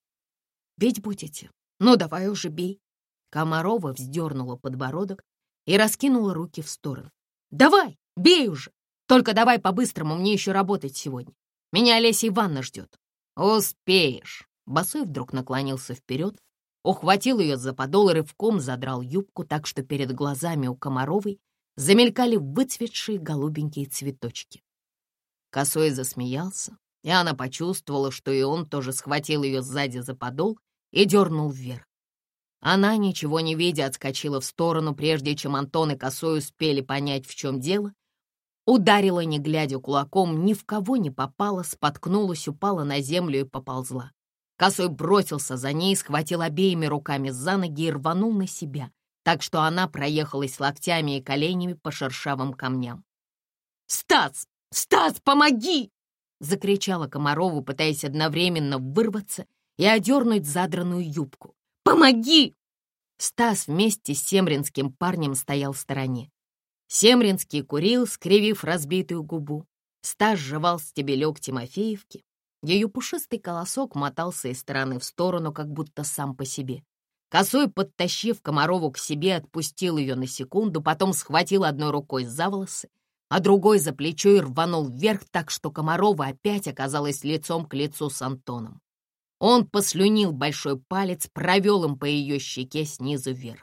«Бить будете? Ну, давай уже бей!» Комарова вздернула подбородок и раскинула руки в сторону. «Давай, бей уже! Только давай по-быстрому, мне еще работать сегодня. Меня Олеся Ивановна ждет». «Успеешь!» Босой вдруг наклонился вперед, ухватил ее за подол и рывком задрал юбку так, что перед глазами у Комаровой замелькали выцветшие голубенькие цветочки. Косой засмеялся, и она почувствовала, что и он тоже схватил ее сзади за подол и дернул вверх. Она, ничего не видя, отскочила в сторону, прежде чем Антон и Косой успели понять, в чем дело. Ударила, не глядя кулаком, ни в кого не попала, споткнулась, упала на землю и поползла. Косой бросился за ней, схватил обеими руками за ноги и рванул на себя, так что она проехалась локтями и коленями по шершавым камням. «Стас! Стас, помоги!» — закричала Комарова, пытаясь одновременно вырваться и одернуть задранную юбку. «Помоги!» Стас вместе с семринским парнем стоял в стороне. Семринский курил, скривив разбитую губу. Стас жевал стебелек Тимофеевки. Ее пушистый колосок мотался из стороны в сторону, как будто сам по себе. Косой, подтащив Комарову к себе, отпустил ее на секунду, потом схватил одной рукой за волосы, а другой за плечо и рванул вверх, так что Комарова опять оказалась лицом к лицу с Антоном. Он послюнил большой палец, провел им по ее щеке снизу вверх.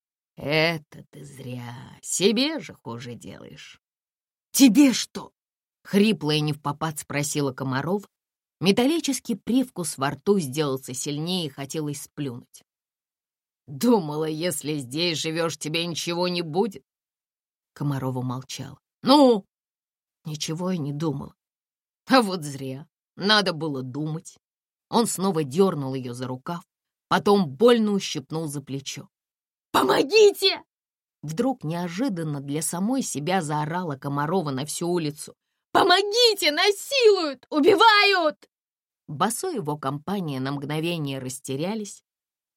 «Это ты зря, себе же хуже делаешь». «Тебе что?» — хрипло и невпопад спросила Комарова. Металлический привкус во рту сделался сильнее и хотелось сплюнуть. «Думала, если здесь живешь, тебе ничего не будет?» Комарова молчала. «Ну?» «Ничего я не думала». «А вот зря. Надо было думать». Он снова дернул ее за рукав, потом больно ущипнул за плечо. «Помогите!» Вдруг неожиданно для самой себя заорала Комарова на всю улицу. «Помогите! Насилуют! Убивают!» Босой его компания на мгновение растерялись.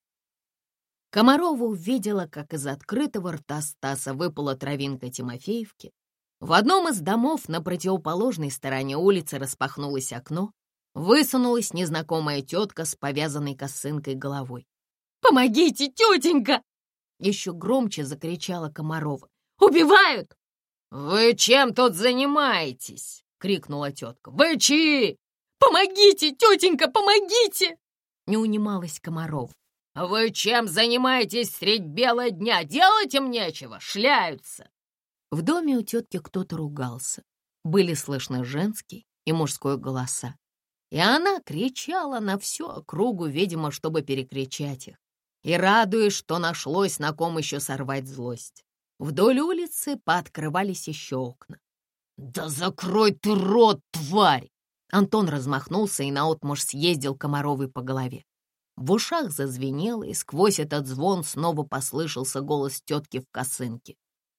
Комарова увидела, как из открытого рта Стаса выпала травинка Тимофеевки. В одном из домов на противоположной стороне улицы распахнулось окно. Высунулась незнакомая тетка с повязанной косынкой головой. «Помогите, тетенька!» Еще громче закричала Комарова. «Убивают!» «Вы чем тут занимаетесь?» — крикнула тетка. «Вы чьи?» «Помогите, тетенька, помогите!» Не унималась Комарова. Вы чем занимаетесь средь бела дня? Делать им нечего, шляются!» В доме у тетки кто-то ругался. Были слышны женский и мужской голоса. И она кричала на всю округу, видимо, чтобы перекричать их. И радуясь, что нашлось на ком еще сорвать злость. Вдоль улицы пооткрывались еще окна. «Да закрой ты рот, тварь!» Антон размахнулся и наотмашь съездил Комаровой по голове. В ушах зазвенело, и сквозь этот звон снова послышался голос тетки в косынке.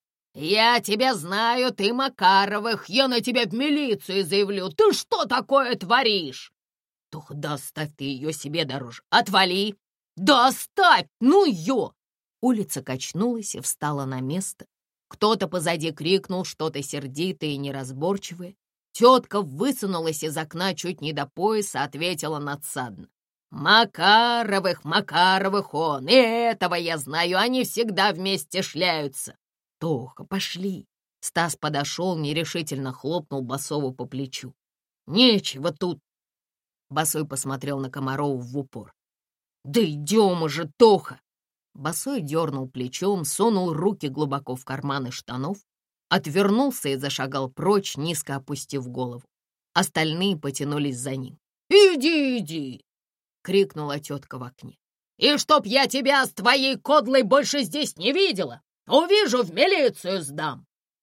«Я тебя знаю, ты Макаровых, я на тебя в милицию заявлю. Ты что такое творишь?» «Тух, да оставь ты ее себе дороже. Отвали! Да оставь, ну ее!» Улица качнулась и встала на место. Кто-то позади крикнул что-то сердитое и неразборчивое. Тетка высунулась из окна чуть не до пояса, ответила надсадно. «Макаровых, Макаровых он, и этого я знаю, они всегда вместе шляются». «Тоха, пошли!» Стас подошел, нерешительно хлопнул Басову по плечу. «Нечего тут!» Басой посмотрел на Комарова в упор. «Да идем уже, Тоха!» Басой дернул плечом, сунул руки глубоко в карманы штанов, отвернулся и зашагал прочь, низко опустив голову. Остальные потянулись за ним. «Иди, иди!» — крикнула тетка в окне. «И чтоб я тебя с твоей кодлой больше здесь не видела! Увижу, в милицию сдам!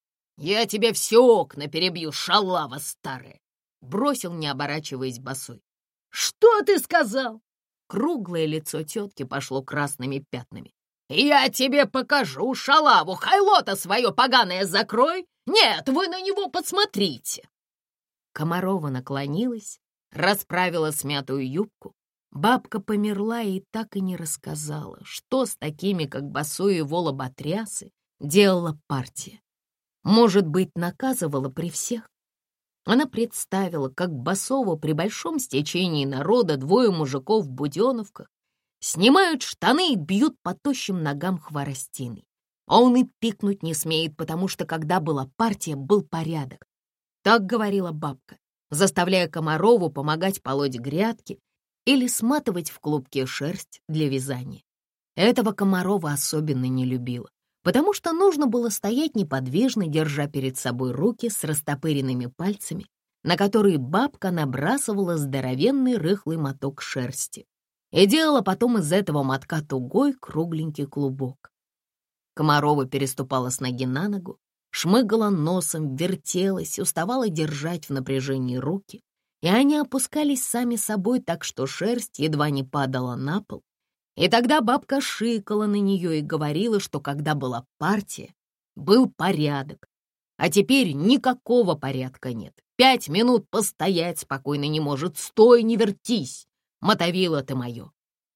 Я тебе все окна перебью, шалава старая!» Бросил, не оборачиваясь, Басой. «Что ты сказал?» Круглое лицо тетки пошло красными пятнами. «Я тебе покажу шалаву! Хайло-то свое поганое закрой! Нет, вы на него посмотрите!» Комарова наклонилась, расправила смятую юбку. Бабка померла и так и не рассказала, что с такими, как Басой и его лоботрясы, делала партия. Может быть, наказывала при всех? Она представила, как Басова при большом стечении народа двое мужиков в буденовках снимают штаны и бьют по тощим ногам хворостиной. А он и пикнуть не смеет, потому что, когда была партия, был порядок. Так говорила бабка, заставляя Комарову помогать полоть грядки или сматывать в клубке шерсть для вязания. Этого Комарова особенно не любила, потому что нужно было стоять неподвижно, держа перед собой руки с растопыренными пальцами, на которые бабка набрасывала здоровенный рыхлый моток шерсти и делала потом из этого мотка тугой кругленький клубок. Комарова переступала с ноги на ногу, шмыгала носом, вертелась, уставала держать в напряжении руки, и они опускались сами собой так, что шерсть едва не падала на пол. И тогда бабка шикала на нее и говорила, что когда была партия, был порядок, а теперь никакого порядка нет. 5 минут постоять спокойно не может. Стой, не вертись, мотовила ты мое.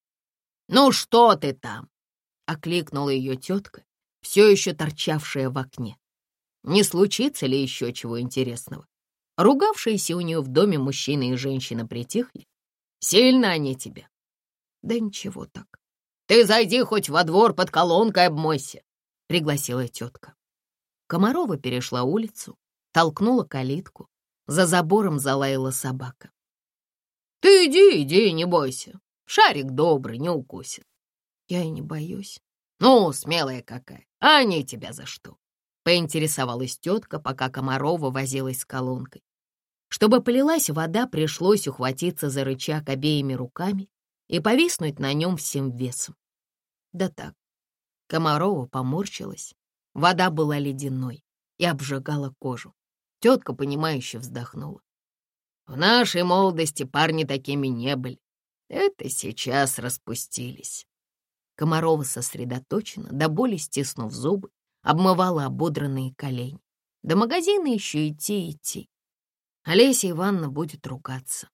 «Ну что ты там?» — окликнула ее тетка, все еще торчавшая в окне. Не случится ли еще чего интересного? Ругавшиеся у нее в доме мужчина и женщина притихли. Сильно они тебе? Да ничего так. Ты зайди хоть во двор под колонкой обмойся, пригласила тетка. Комарова перешла улицу, толкнула калитку. За забором залаяла собака. Ты иди, иди, не бойся. Шарик добрый, не укусит. Я и не боюсь. Ну, смелая какая. А они тебя за что? Поинтересовалась тетка, пока Комарова возилась с колонкой. Чтобы полилась вода, пришлось ухватиться за рычаг обеими руками и повиснуть на нем всем весом. Да так. Комарова поморщилась. Вода была ледяной и обжигала кожу. Тетка, понимающе вздохнула. В нашей молодости парни такими не были. Это сейчас распустились. Комарова сосредоточенно, до боли стиснув зубы, обмывала ободранные колени. До магазина еще идти. Олеся Ивановна будет ругаться.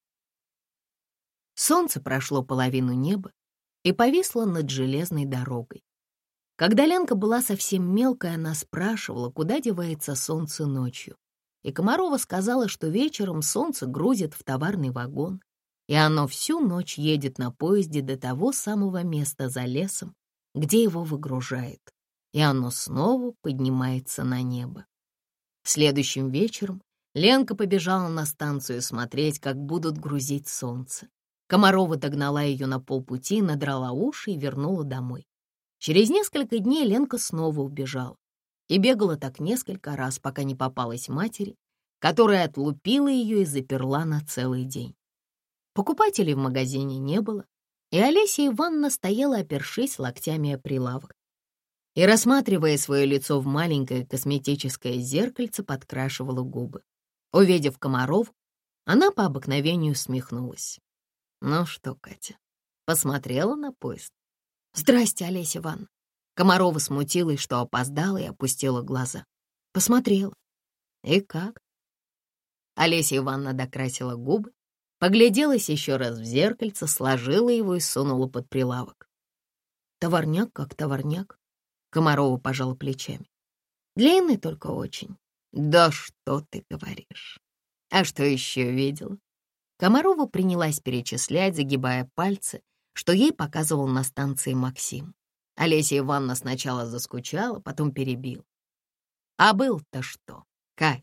Солнце прошло половину неба и повисло над железной дорогой. Когда Ленка была совсем мелкая, она спрашивала, куда девается солнце ночью. И Комарова сказала, что вечером солнце грузит в товарный вагон, и оно всю ночь едет на поезде до того самого места за лесом, где его выгружает, и оно снова поднимается на небо. Следующим вечером Ленка побежала на станцию смотреть, как будут грузить солнце. Комарова догнала ее на полпути, надрала уши и вернула домой. Через несколько дней Ленка снова убежала и бегала так несколько раз, пока не попалась матери, которая отлупила ее и заперла на целый день. Покупателей в магазине не было, и Олеся Ивановна стояла, опершись локтями о прилавок, и, рассматривая свое лицо в маленькое косметическое зеркальце, подкрашивала губы. Увидев Комарову, она по обыкновению усмехнулась. «Ну что, Катя, посмотрела на поезд?» «Здрасте, Олеся Ивановна». Комарова смутилась, что опоздала, и опустила глаза. «Посмотрела». «И как?» Олеся Ивановна докрасила губы, погляделась еще раз в зеркальце, сложила его и сунула под прилавок. «Товарняк как товарняк», — Комарова пожала плечами. «Длинный только очень». «Да что ты говоришь? А что еще видела?» Комарова принялась перечислять, загибая пальцы, что ей показывал на станции Максим. Олеся Ивановна сначала заскучала, потом перебила. «А был-то что, Кать?»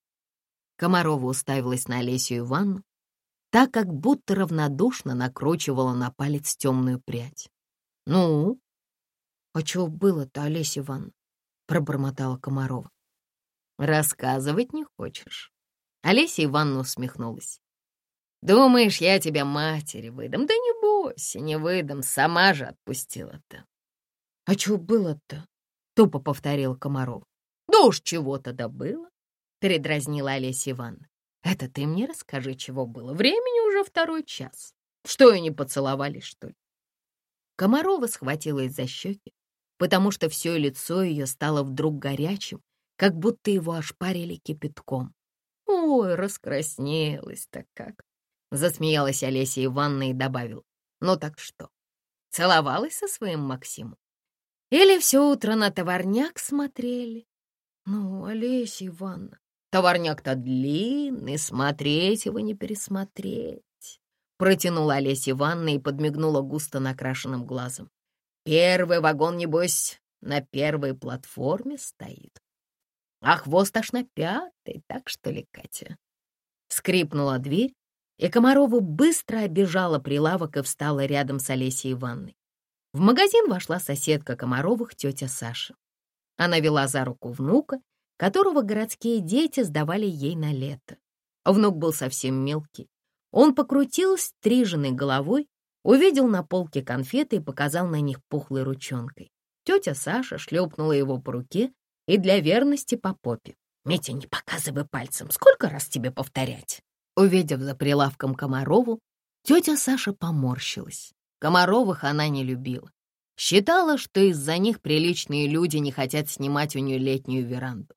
Комарова уставилась на Олесю Ивановну, так как будто равнодушно накручивала на палец темную прядь. «Ну?» «А чего было-то, Олеся Ивановна?» — пробормотала Комарова. «Рассказывать не хочешь?» Олеся Ивановна усмехнулась. «Думаешь, я тебя матери выдам? Да не бойся, не выдам, сама же отпустила-то». «А чего было-то?» — тупо повторила Комарова. «Да уж чего-то да было», — передразнила Олеся Ивановна. «Это ты мне расскажи, чего было. Времени уже 2 час. Что, и не поцеловались, что ли?» Комарова схватилась за щеки, потому что все лицо ее стало вдруг горячим, как будто его ошпарили кипятком. «Ой, раскраснелась-то как!» — засмеялась Олеся Ивановна и добавила. «Ну так что, целовалась со своим Максимом? Или все утро на товарняк смотрели?» «Ну, Олеся Ивановна, товарняк-то длинный, смотреть его не пересмотреть», — протянула Олеся Ивановна и подмигнула густо накрашенным глазом. «Первый вагон, небось, на первой платформе стоит. А хвост аж на 5-й, так что ли, Катя?» Скрипнула дверь, и Комарова быстро обежала прилавок и встала рядом с Олесей Ивановной. В магазин вошла соседка Комаровых, тетя Саша. Она вела за руку внука, которого городские дети сдавали ей на лето. Внук был совсем мелкий. Он покрутил стриженной головой, увидел на полке конфеты и показал на них пухлой ручонкой. Тетя Саша шлепнула его по руке и для верности по попе. «Митя, не показывай пальцем, сколько раз тебе повторять?» Увидев за прилавком Комарову, тетя Саша поморщилась. Комаровых она не любила. Считала, что из-за них приличные люди не хотят снимать у нее летнюю веранду.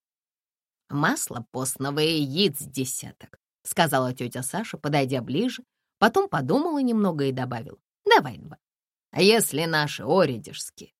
«Масло постного и яиц 10», — сказала тетя Саша, подойдя ближе, потом подумала немного и добавила. «Давай 2. А если наши оридежские?»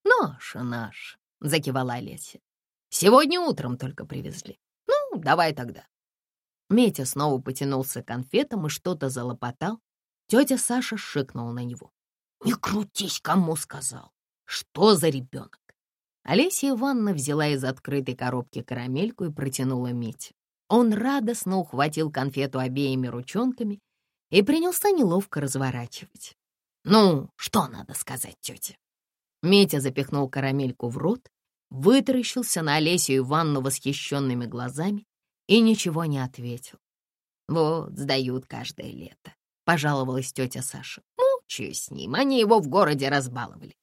«Наши», — закивала Олеся. «Сегодня утром только привезли. Ну, давай тогда». Митя снова потянулся к конфетам и что-то залопотал. Тетя Саша шикнула на него. «Не крутись, кому сказал! Что за ребенок?» Олеся Ивановна взяла из открытой коробки карамельку и протянула Мите. Он радостно ухватил конфету обеими ручонками и принялся неловко разворачивать. «Ну, что надо сказать тете?» Митя запихнул карамельку в рот, вытаращился на Олесю Ивановну восхищенными глазами и ничего не ответил. «Вот, сдают каждое лето», — пожаловалась тетя Саша. «Мучаюсь с ним, они его в городе разбаловали».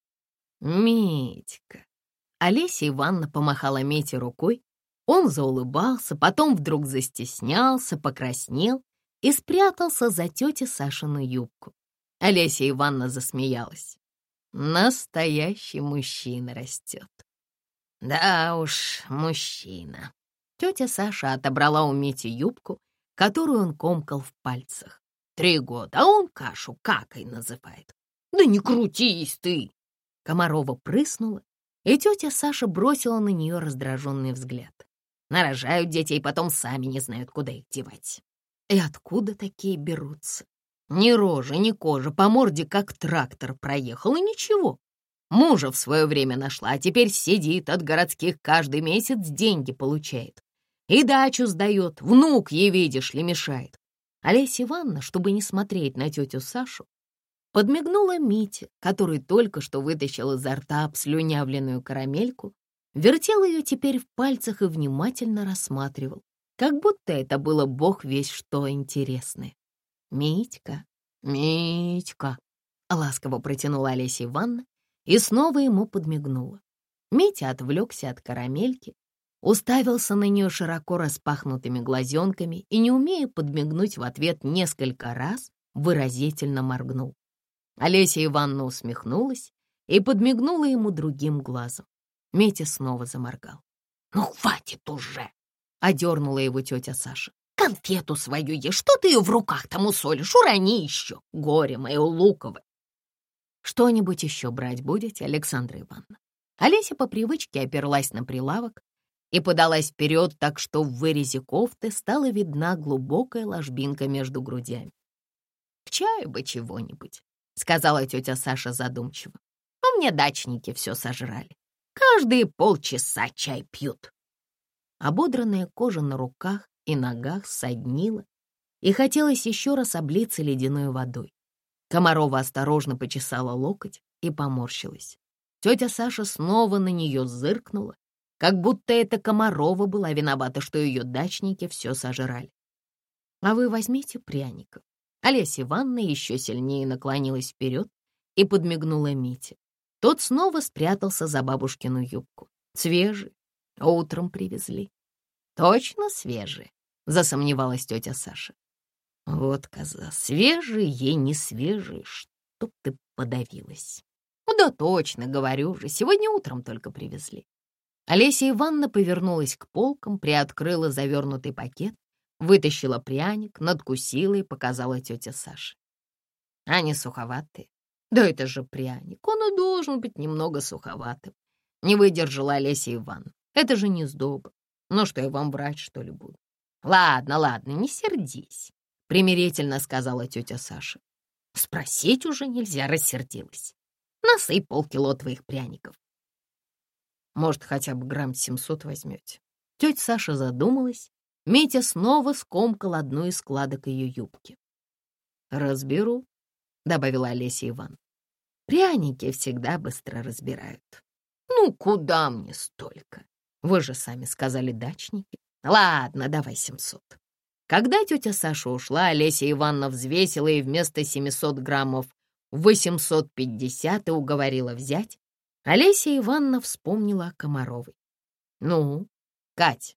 «Митька!» Олеся Ивановна помахала Мите рукой. Он заулыбался, потом вдруг застеснялся, покраснел и спрятался за тетей Сашину юбку. Олеся Ивановна засмеялась. «Настоящий мужчина растет». «Да уж, мужчина». Тетя Саша отобрала у Мити юбку, которую он комкал в пальцах. 3 года, а он кашу какой называет. «Да не крутись ты!» Комарова прыснула, и тетя Саша бросила на нее раздраженный взгляд. Нарожают детей, потом сами не знают, куда их девать. И откуда такие берутся? Ни рожи, ни кожи, по морде как трактор проехал, и ничего. Мужа в свое время нашла, а теперь сидит от городских каждый месяц деньги получает. И дачу сдает, внук ей, видишь ли, мешает. Олеся Ивановна, чтобы не смотреть на тетю Сашу, подмигнула Мите, который только что вытащил изо рта обслюнявленную карамельку, вертел ее теперь в пальцах и внимательно рассматривал, как будто это было бог весть что интересное. «Митька, Митька!» — ласково протянула Олеся Ивановна и снова ему подмигнула. Митя отвлекся от карамельки, уставился на нее широко распахнутыми глазенками и, не умея подмигнуть в ответ несколько раз, выразительно моргнул. Олеся Ивановна усмехнулась и подмигнула ему другим глазом. Митя снова заморгал. «Ну, хватит уже!» — одернула его тетя Саша. «Конфету свою ешь, что ты ее в руках там усолишь? Урони еще, горе мое луковое!» «Что-нибудь еще брать будете, Александра Ивановна?» Олеся по привычке оперлась на прилавок и подалась вперед, так что в вырезе кофты стала видна глубокая ложбинка между грудями. «К чаю бы чего-нибудь», — сказала тетя Саша задумчиво. «У меня дачники все сожрали. Каждые полчаса чай пьют». Ободранная кожа на руках и ногах соднила, и хотелось еще раз облиться ледяной водой. Комарова осторожно почесала локоть и поморщилась. Тетя Саша снова на нее зыркнула, как будто это Комарова была виновата, что ее дачники все сожрали. «А вы возьмите пряников». Олеся Ивановна еще сильнее наклонилась вперед и подмигнула Мите. Тот снова спрятался за бабушкину юбку. «Свежие, утром привезли». «Точно свежие?» — засомневалась тетя Саша. «Вот коза, свежие, не свежие, чтоб ты подавилась». «Да точно, говорю же, сегодня утром только привезли». Олеся Ивановна повернулась к полкам, приоткрыла завернутый пакет, вытащила пряник, надкусила и показала тете Саше. «Они суховатые». «Да это же пряник, он и должен быть немного суховатым». Не выдержала Олеся Ивановна. «Это же не сдоба. Ну что, я вам врать, что ли, буду?» «Ладно, ладно, не сердись», — примирительно сказала тетя Саша. «Спросить уже нельзя», — рассердилась. «Насыпь полкило твоих пряников». «Может, хотя бы грамм 700 возьмете?» Тетя Саша задумалась. Митя снова скомкал одну из складок ее юбки. «Разберу», — добавила Олеся Ивановна. «Пряники всегда быстро разбирают». «Ну, куда мне столько? Вы же сами сказали, дачники». «Ладно, давай 700». Когда тетя Саша ушла, Олеся Ивановна взвесила и вместо 700 граммов 850 и уговорила взять. Олеся Ивановна вспомнила о Комаровой. «Ну, Кать,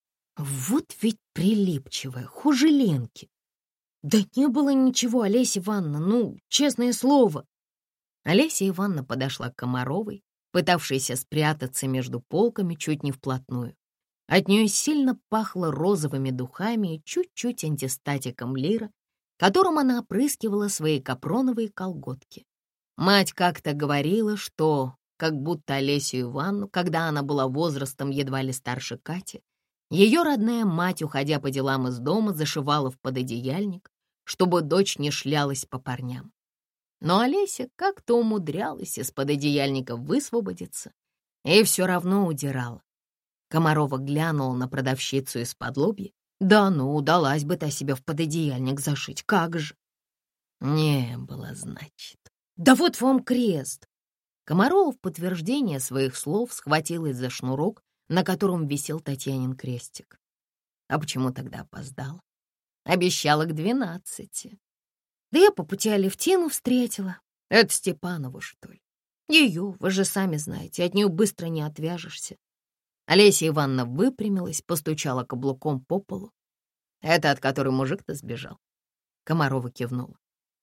вот ведь прилипчивая, хуже Ленки». «Да не было ничего, Олеся Ивановна, ну, честное слово». Олеся Ивановна подошла к Комаровой, пытавшейся спрятаться между полками чуть не вплотную. От нее сильно пахло розовыми духами и чуть-чуть антистатиком Лира, которым она опрыскивала свои капроновые колготки. Мать как-то говорила, что, как будто Олесю Ивановну, когда она была возрастом едва ли старше Кати, ее родная мать, уходя по делам из дома, зашивала в пододеяльник, чтобы дочь не шлялась по парням. Но Олеся как-то умудрялась из пододеяльника высвободиться и все равно удирала. Комарова глянула на продавщицу из-под-лобья. Да ну, удалась бы та себя в пододеяльник зашить, как же. Не было, значит. Да вот вам крест. Комарова в подтверждение своих слов схватилась за шнурок, на котором висел Татьянин крестик. А почему тогда опоздала? Обещала к 12. Да я по пути Алевтину встретила. Это Степанову, что ли? Ее, вы же сами знаете, от нее быстро не отвяжешься. Олеся Ивановна выпрямилась, постучала каблуком по полу. «Это от которой мужик-то сбежал?» Комарова кивнула.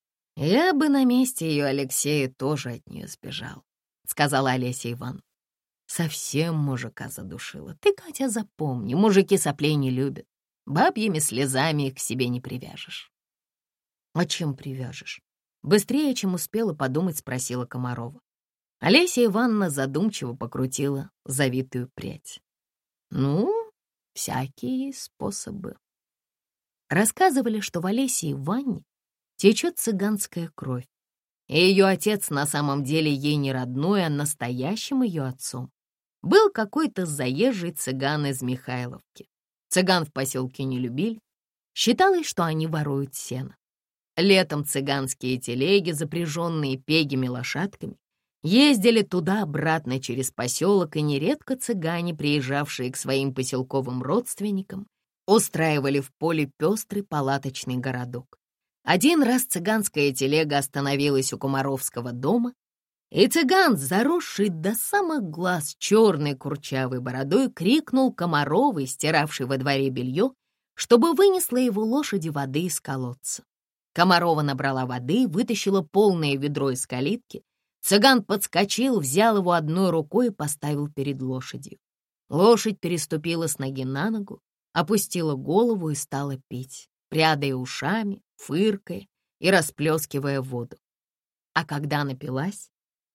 «Я бы на месте ее Алексея тоже от нее сбежал», — сказала Олеся Ивановна. «Совсем мужика задушила. Ты, Катя, запомни, мужики соплей не любят. Бабьими слезами их к себе не привяжешь». «А чем привяжешь?» Быстрее, чем успела подумать, спросила Комарова. Олеся Ивановна задумчиво покрутила завитую прядь. «Ну, всякие способы». Рассказывали, что в Олесе Ивановне течет цыганская кровь, и ее отец на самом деле ей не родной, а настоящим ее отцом. Был какой-то заезжий цыган из Михайловки. Цыган в поселке не любили, Считалось, что они воруют сено. Летом цыганские телеги, запряженные пегими лошадками, ездили туда-обратно через поселок, и нередко цыгане, приезжавшие к своим поселковым родственникам, устраивали в поле пестрый палаточный городок. Один раз цыганская телега остановилась у Комаровского дома, и цыган, заросший до самых глаз черной курчавой бородой, крикнул Комаровой, стиравшей во дворе белье, чтобы вынесла его лошади воды из колодца. Комарова набрала воды, вытащила полное ведро из калитки. Цыган подскочил, взял его одной рукой и поставил перед лошадью. Лошадь переступила с ноги на ногу, опустила голову и стала пить, прядая ушами, фыркая и расплескивая воду. А когда напилась,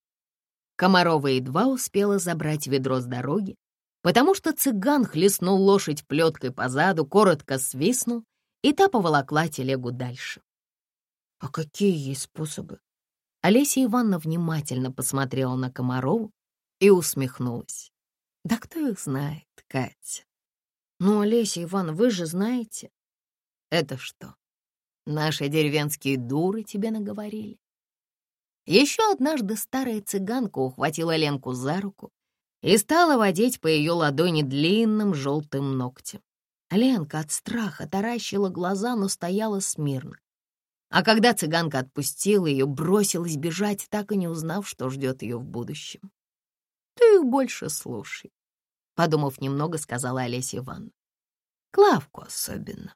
Комарова едва успела забрать ведро с дороги, потому что цыган хлестнул лошадь плеткой по заду, коротко свистнул, и та поволокла телегу дальше. «А какие есть способы?» Олеся Ивановна внимательно посмотрела на Комарову и усмехнулась. «Да кто их знает, Катя?» «Ну, Олеся Ивановна, вы же знаете». «Это что, наши деревенские дуры тебе наговорили?» Еще однажды старая цыганка ухватила Ленку за руку и стала водить по ее ладони длинным желтым ногтем. Ленка от страха таращила глаза, но стояла смирно. А когда цыганка отпустила ее, бросилась бежать, так и не узнав, что ждет ее в будущем. «Ты их больше слушай», — подумав немного, сказала Олеся Ивановна. «Клавку особенно».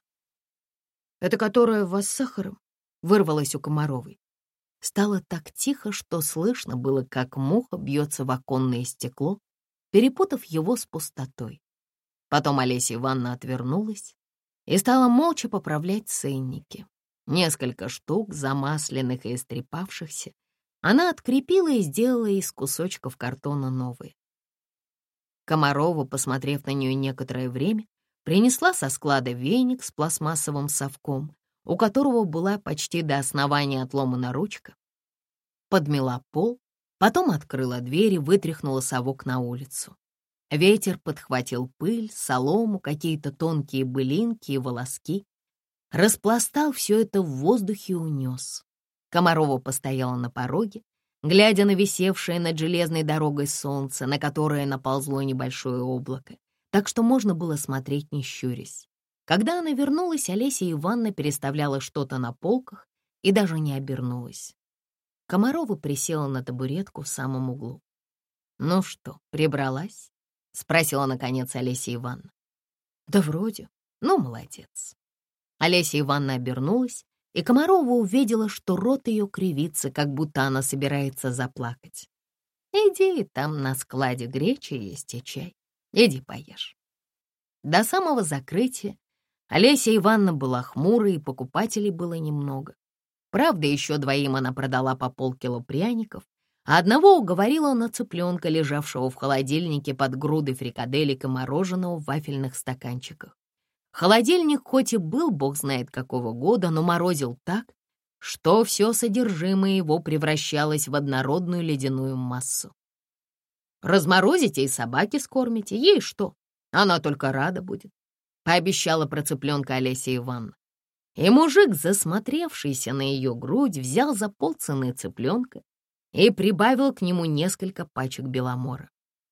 «Это которая у вас с сахаром?» — вырвалась у Комаровой. Стало так тихо, что слышно было, как муха бьется в оконное стекло, перепутав его с пустотой. Потом Олеся Ивановна отвернулась и стала молча поправлять ценники. Несколько штук, замасленных и истрепавшихся, она открепила и сделала из кусочков картона новые. Комарова, посмотрев на нее некоторое время, принесла со склада веник с пластмассовым совком, у которого была почти до основания отломана ручка, подмела пол, потом открыла дверь и вытряхнула совок на улицу. Ветер подхватил пыль, солому, какие-то тонкие былинки и волоски, распластал все это в воздухе и унес. Комарова постояла на пороге, глядя на висевшее над железной дорогой солнце, на которое наползло небольшое облако, так что можно было смотреть, не щурясь. Когда она вернулась, Олеся Ивановна переставляла что-то на полках и даже не обернулась. Комарова присела на табуретку в самом углу. «Ну что, прибралась?» — спросила, наконец, Олеся Ивановна. «Да вроде. Ну, молодец». Олеся Ивановна обернулась, и Комарова увидела, что рот ее кривится, как будто она собирается заплакать. «Иди, там на складе гречи есть и чай. Иди поешь». До самого закрытия Олеся Ивановна была хмурой, и покупателей было немного. Правда, еще двоим она продала по полкило пряников, а одного уговорила на цыпленка, лежавшего в холодильнике под грудой фрикаделек и мороженого в вафельных стаканчиках. Холодильник хоть и был бог знает какого года, но морозил так, что все содержимое его превращалось в однородную ледяную массу. «Разморозите и собаки скормите, ей что? Она только рада будет», — пообещала про цыпленка Олеся Ивановна. И мужик, засмотревшийся на ее грудь, взял за полцены цыпленка и прибавил к нему несколько пачек беломора.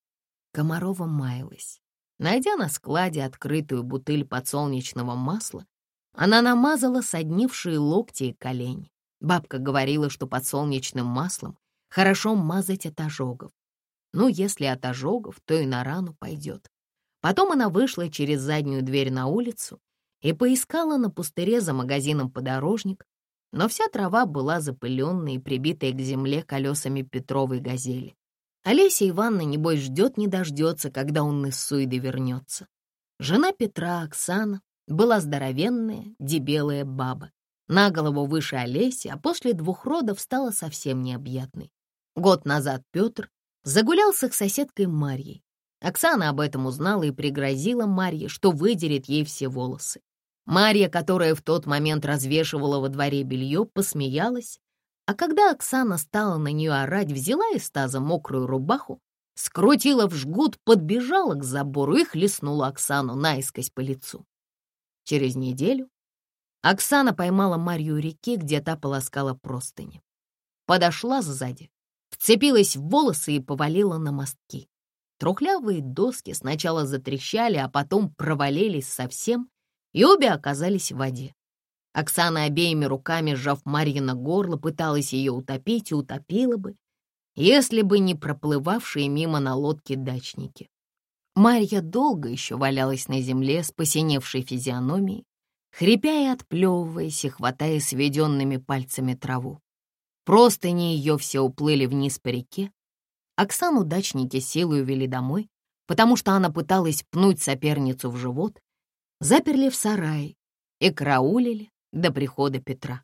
Комарова маялась. Найдя на складе открытую бутыль подсолнечного масла, она намазала соднившие локти и колени. Бабка говорила, что подсолнечным маслом хорошо мазать от ожогов. Ну, если от ожогов, то и на рану пойдет. Потом она вышла через заднюю дверь на улицу и поискала на пустыре за магазином подорожник, но вся трава была запыленной и прибитая к земле колесами Петровой газели. Олеся Ивановна, небось, ждет не дождется, когда он из Суйды вернется. Жена Петра, Оксана, была здоровенная, дебелая баба, на голову выше Олеси, а после 2 родов стала совсем необъятной. Год назад Петр загулял с их соседкой Марьей. Оксана об этом узнала и пригрозила Марье, что выдерет ей все волосы. Марья, которая в тот момент развешивала во дворе белье, посмеялась, а когда Оксана стала на нее орать, взяла из таза мокрую рубаху, скрутила в жгут, подбежала к забору и хлестнула Оксану наискось по лицу. Через неделю Оксана поймала Марью у реки, где та полоскала простыни. Подошла сзади, вцепилась в волосы и повалила на мостки. Трухлявые доски сначала затрещали, а потом провалились совсем, и обе оказались в воде. Оксана обеими руками, сжав Марьино горло, пыталась ее утопить и утопила бы, если бы не проплывавшие мимо на лодке дачники. Марья долго еще валялась на земле с посиневшей физиономией, хрипя и отплевываясь и хватая сведенными пальцами траву. Простыни ее все уплыли вниз по реке. Оксану дачники силой увели домой, потому что она пыталась пнуть соперницу в живот, заперли в сарае и караулили до прихода Петра.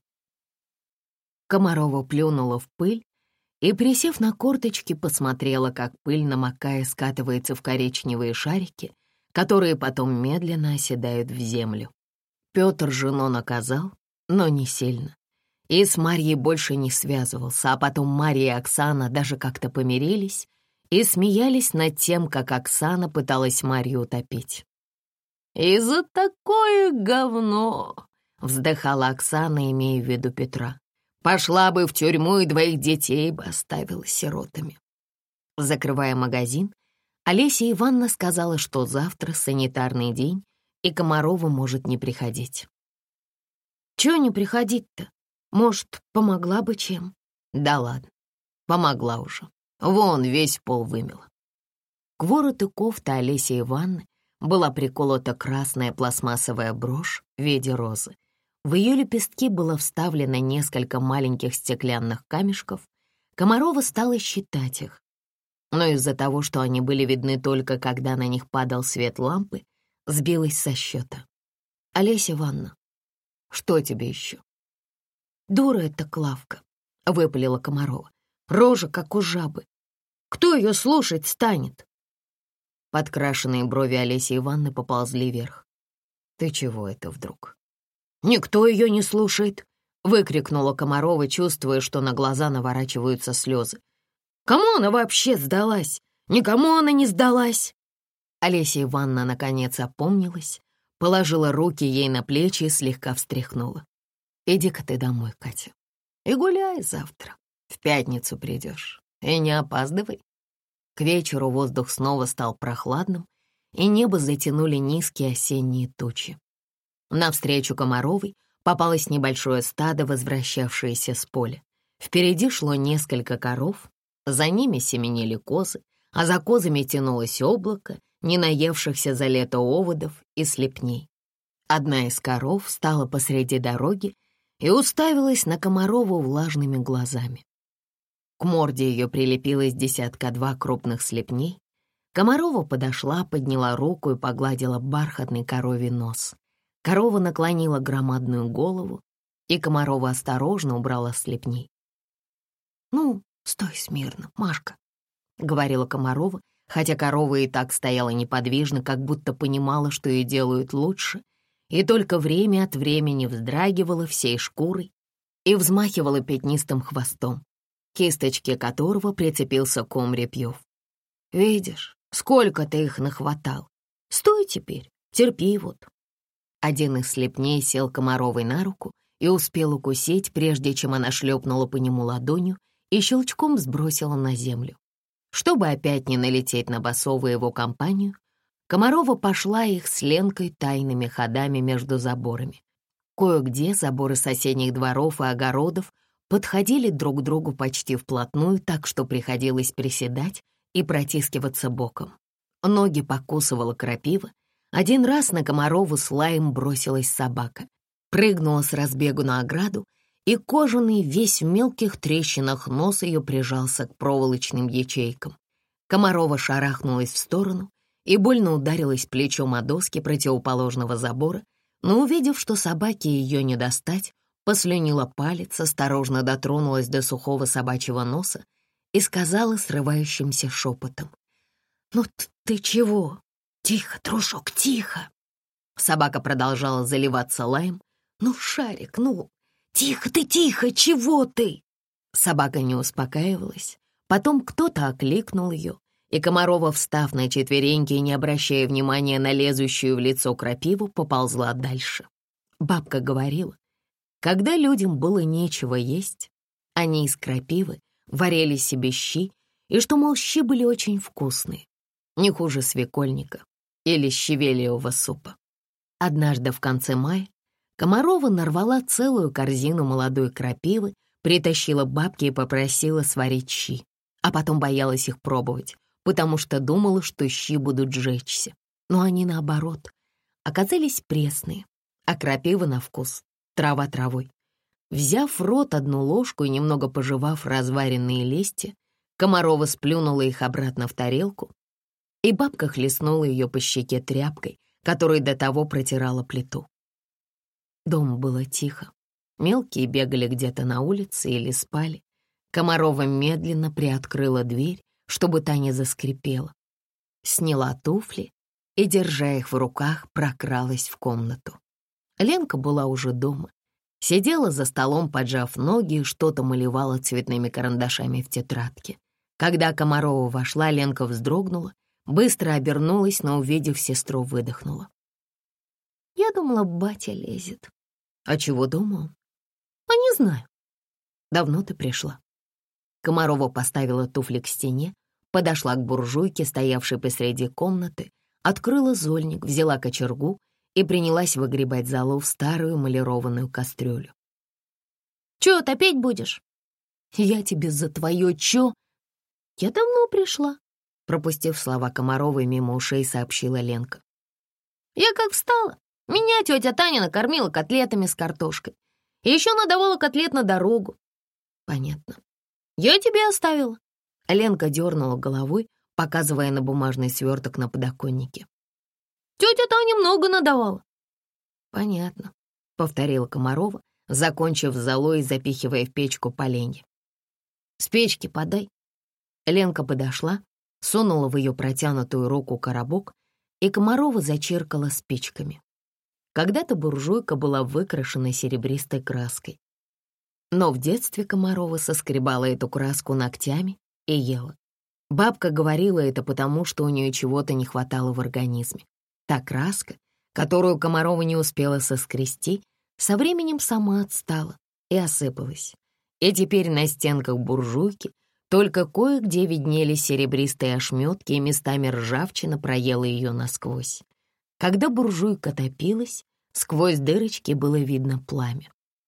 Комарова плюнула в пыль и, присев на корточки, посмотрела, как пыль, намокая, скатывается в коричневые шарики, которые потом медленно оседают в землю. Петр жену наказал, но не сильно, и с Марьей больше не связывался, а потом Марья и Оксана даже как-то помирились и смеялись над тем, как Оксана пыталась Марью утопить. «И за такое говно!» — вздыхала Оксана, имея в виду Петра. «Пошла бы в тюрьму и двоих детей бы оставила сиротами». Закрывая магазин, Олеся Ивановна сказала, что завтра санитарный день, и Комарова может не приходить. «Чего не приходить-то? Может, помогла бы чем?» «Да ладно, помогла уже. Вон, весь пол вымела». К вороту кофты Олеси Ивановны была приколота красная пластмассовая брошь в виде розы. В ее лепестки было вставлено несколько маленьких стеклянных камешков. Комарова стала считать их, но из-за того, что они были видны только когда на них падал свет лампы, сбилась со счета. «Олеся Ивановна, что тебе еще?» «Дура эта Клавка», — выпалила Комарова. «Рожа, как у жабы. Кто ее слушать станет?» Подкрашенные брови Олеси Ивановны поползли вверх. «Ты чего это вдруг?» «Никто ее не слушает», — выкрикнула Комарова, чувствуя, что на глаза наворачиваются слезы. «Кому она вообще сдалась? Никому она не сдалась!» Олеся Ивановна наконец опомнилась, положила руки ей на плечи и слегка встряхнула. «Иди-ка ты домой, Катя, и гуляй завтра. В пятницу придешь, и не опаздывай». К вечеру воздух снова стал прохладным, и небо затянули низкие осенние тучи. Навстречу Комаровой попалось небольшое стадо, возвращавшееся с поля. Впереди шло несколько коров, за ними семенили козы, а за козами тянулось облако не наевшихся за лето оводов и слепней. Одна из коров встала посреди дороги и уставилась на Комарову влажными глазами. К морде ее прилепилось 1-2 крупных слепней. Комарова подошла, подняла руку и погладила бархатный коровий нос. Корова наклонила громадную голову, и Комарова осторожно убрала слепней. «Ну, стой смирно, Машка», — говорила Комарова, хотя корова и так стояла неподвижно, как будто понимала, что ей делают лучше, и только время от времени вздрагивала всей шкурой и взмахивала пятнистым хвостом, к кисточке которого прицепился ком репьев. «Видишь, сколько ты их нахватал. Стой теперь, терпи вот». Один из слепней сел Комаровой на руку и успел укусить, прежде чем она шлепнула по нему ладонью и щелчком сбросила на землю. Чтобы опять не налететь на Басова и его компанию, Комарова пошла их с Ленкой тайными ходами между заборами. Кое-где заборы соседних дворов и огородов подходили друг к другу почти вплотную, так что приходилось приседать и протискиваться боком. Ноги покусывала крапива. Один раз на Комарову с лаем бросилась собака, прыгнула с разбегу на ограду, и кожаный весь в мелких трещинах нос ее прижался к проволочным ячейкам. Комарова шарахнулась в сторону и больно ударилась плечом о доски противоположного забора, но, увидев, что собаке ее не достать, послюнила палец, осторожно дотронулась до сухого собачьего носа и сказала срывающимся шепотом: «Ну ты чего? Тихо, дружок, тихо!» Собака продолжала заливаться лаем. «Ну, Шарик, ну, тихо ты, тихо, чего ты?» Собака не успокаивалась. Потом кто-то окликнул ее, и Комарова, встав на четвереньки и не обращая внимания на лезущую в лицо крапиву, поползла дальше. Бабка говорила, когда людям было нечего есть, они из крапивы варили себе щи, и что, мол, щи были очень вкусные, не хуже свекольника или щавелевого супа. Однажды в конце мая Комарова нарвала целую корзину молодой крапивы, притащила бабке и попросила сварить щи, а потом боялась их пробовать, потому что думала, что щи будут жечься. Но они, наоборот, оказались пресные, а крапива на вкус трава травой. Взяв в рот одну ложку и немного пожевав разваренные листья, Комарова сплюнула их обратно в тарелку, и бабка хлестнула ее по щеке тряпкой, которой до того протирала плиту. Дома было тихо. Мелкие бегали где-то на улице или спали. Комарова медленно приоткрыла дверь, чтобы та не заскрипела. Сняла туфли и, держа их в руках, прокралась в комнату. Ленка была уже дома. Сидела за столом, поджав ноги, и что-то малевала цветными карандашами в тетрадке. Когда Комарова вошла, Ленка вздрогнула, быстро обернулась, но, увидев сестру, выдохнула. «Я думала, батя лезет». «А чего думал?» «А не знаю». «Давно ты пришла?» Комарова поставила туфли к стене, подошла к буржуйке, стоявшей посреди комнаты, открыла зольник, взяла кочергу и принялась выгребать золу в старую эмалированную кастрюлю. «Чё, топить будешь?» «Я тебе за твое чё?» «Я давно пришла», — пропустив слова Комаровой мимо ушей, сообщила Ленка. «Я как встала, меня тетя Таня накормила котлетами с картошкой. И еще надавала котлет на дорогу». «Понятно. Я тебе оставила». Ленка дернула головой, показывая на бумажный сверток на подоконнике. «Тетя Таня много надавала». «Понятно», — повторила Комарова, закончив золой и запихивая в печку поленья. «С печки подай». Ленка подошла, сунула в ее протянутую руку коробок, и Комарова зачиркала спичками. Когда-то буржуйка была выкрашена серебристой краской. Но в детстве Комарова соскребала эту краску ногтями и ела. Бабка говорила это потому, что у нее чего-то не хватало в организме. Та краска, которую Комарова не успела соскрести, со временем сама отстала и осыпалась. И теперь на стенках буржуйки только кое-где виднелись серебристые ошметки, и местами ржавчина проела ее насквозь. Когда буржуйка топилась, сквозь дырочки было видно пламя.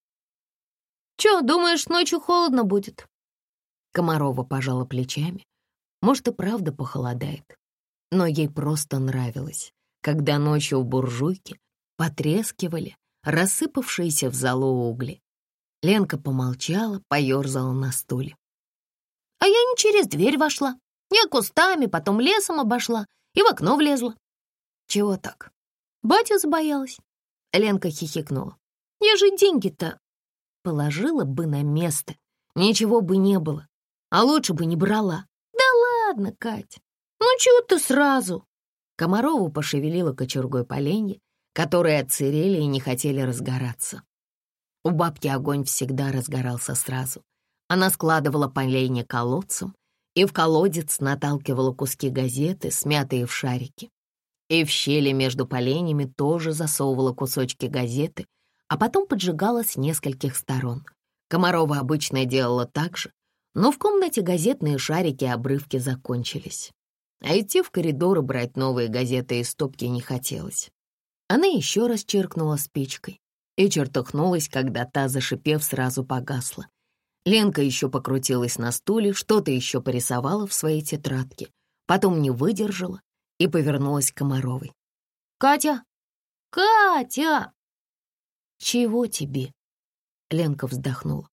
«Чё, думаешь, ночью холодно будет?» Комарова пожала плечами. Может, и правда похолодает. Но ей просто нравилось, когда ночью в буржуйке потрескивали рассыпавшиеся в золу угли. Ленка помолчала, поёрзала на стуле. «А я не через дверь вошла. Я кустами, потом лесом обошла и в окно влезла». «Чего так?» «Батя забоялась». Ленка хихикнула. «Я же деньги-то положила бы на место, ничего бы не было, а лучше бы не брала». «Да ладно, Кать, ну чего ты сразу?» Комарова пошевелила кочергой поленья, которые отсырели и не хотели разгораться. У бабки огонь всегда разгорался сразу. Она складывала поленья колодцем и в колодец наталкивала куски газеты, смятые в шарики. И в щели между поленьями тоже засовывала кусочки газеты, а потом поджигала с нескольких сторон. Комарова обычно делала так же, но в комнате газетные шарики и обрывки закончились. А идти в коридор и брать новые газеты из стопки не хотелось. Она еще раз чиркнула спичкой и чертыхнулась, когда та, зашипев, сразу погасла. Ленка еще покрутилась на стуле, что-то еще порисовала в своей тетрадке, потом не выдержала и повернулась к Комаровой. «Катя! Катя!» «Чего тебе?» Ленка вздохнула.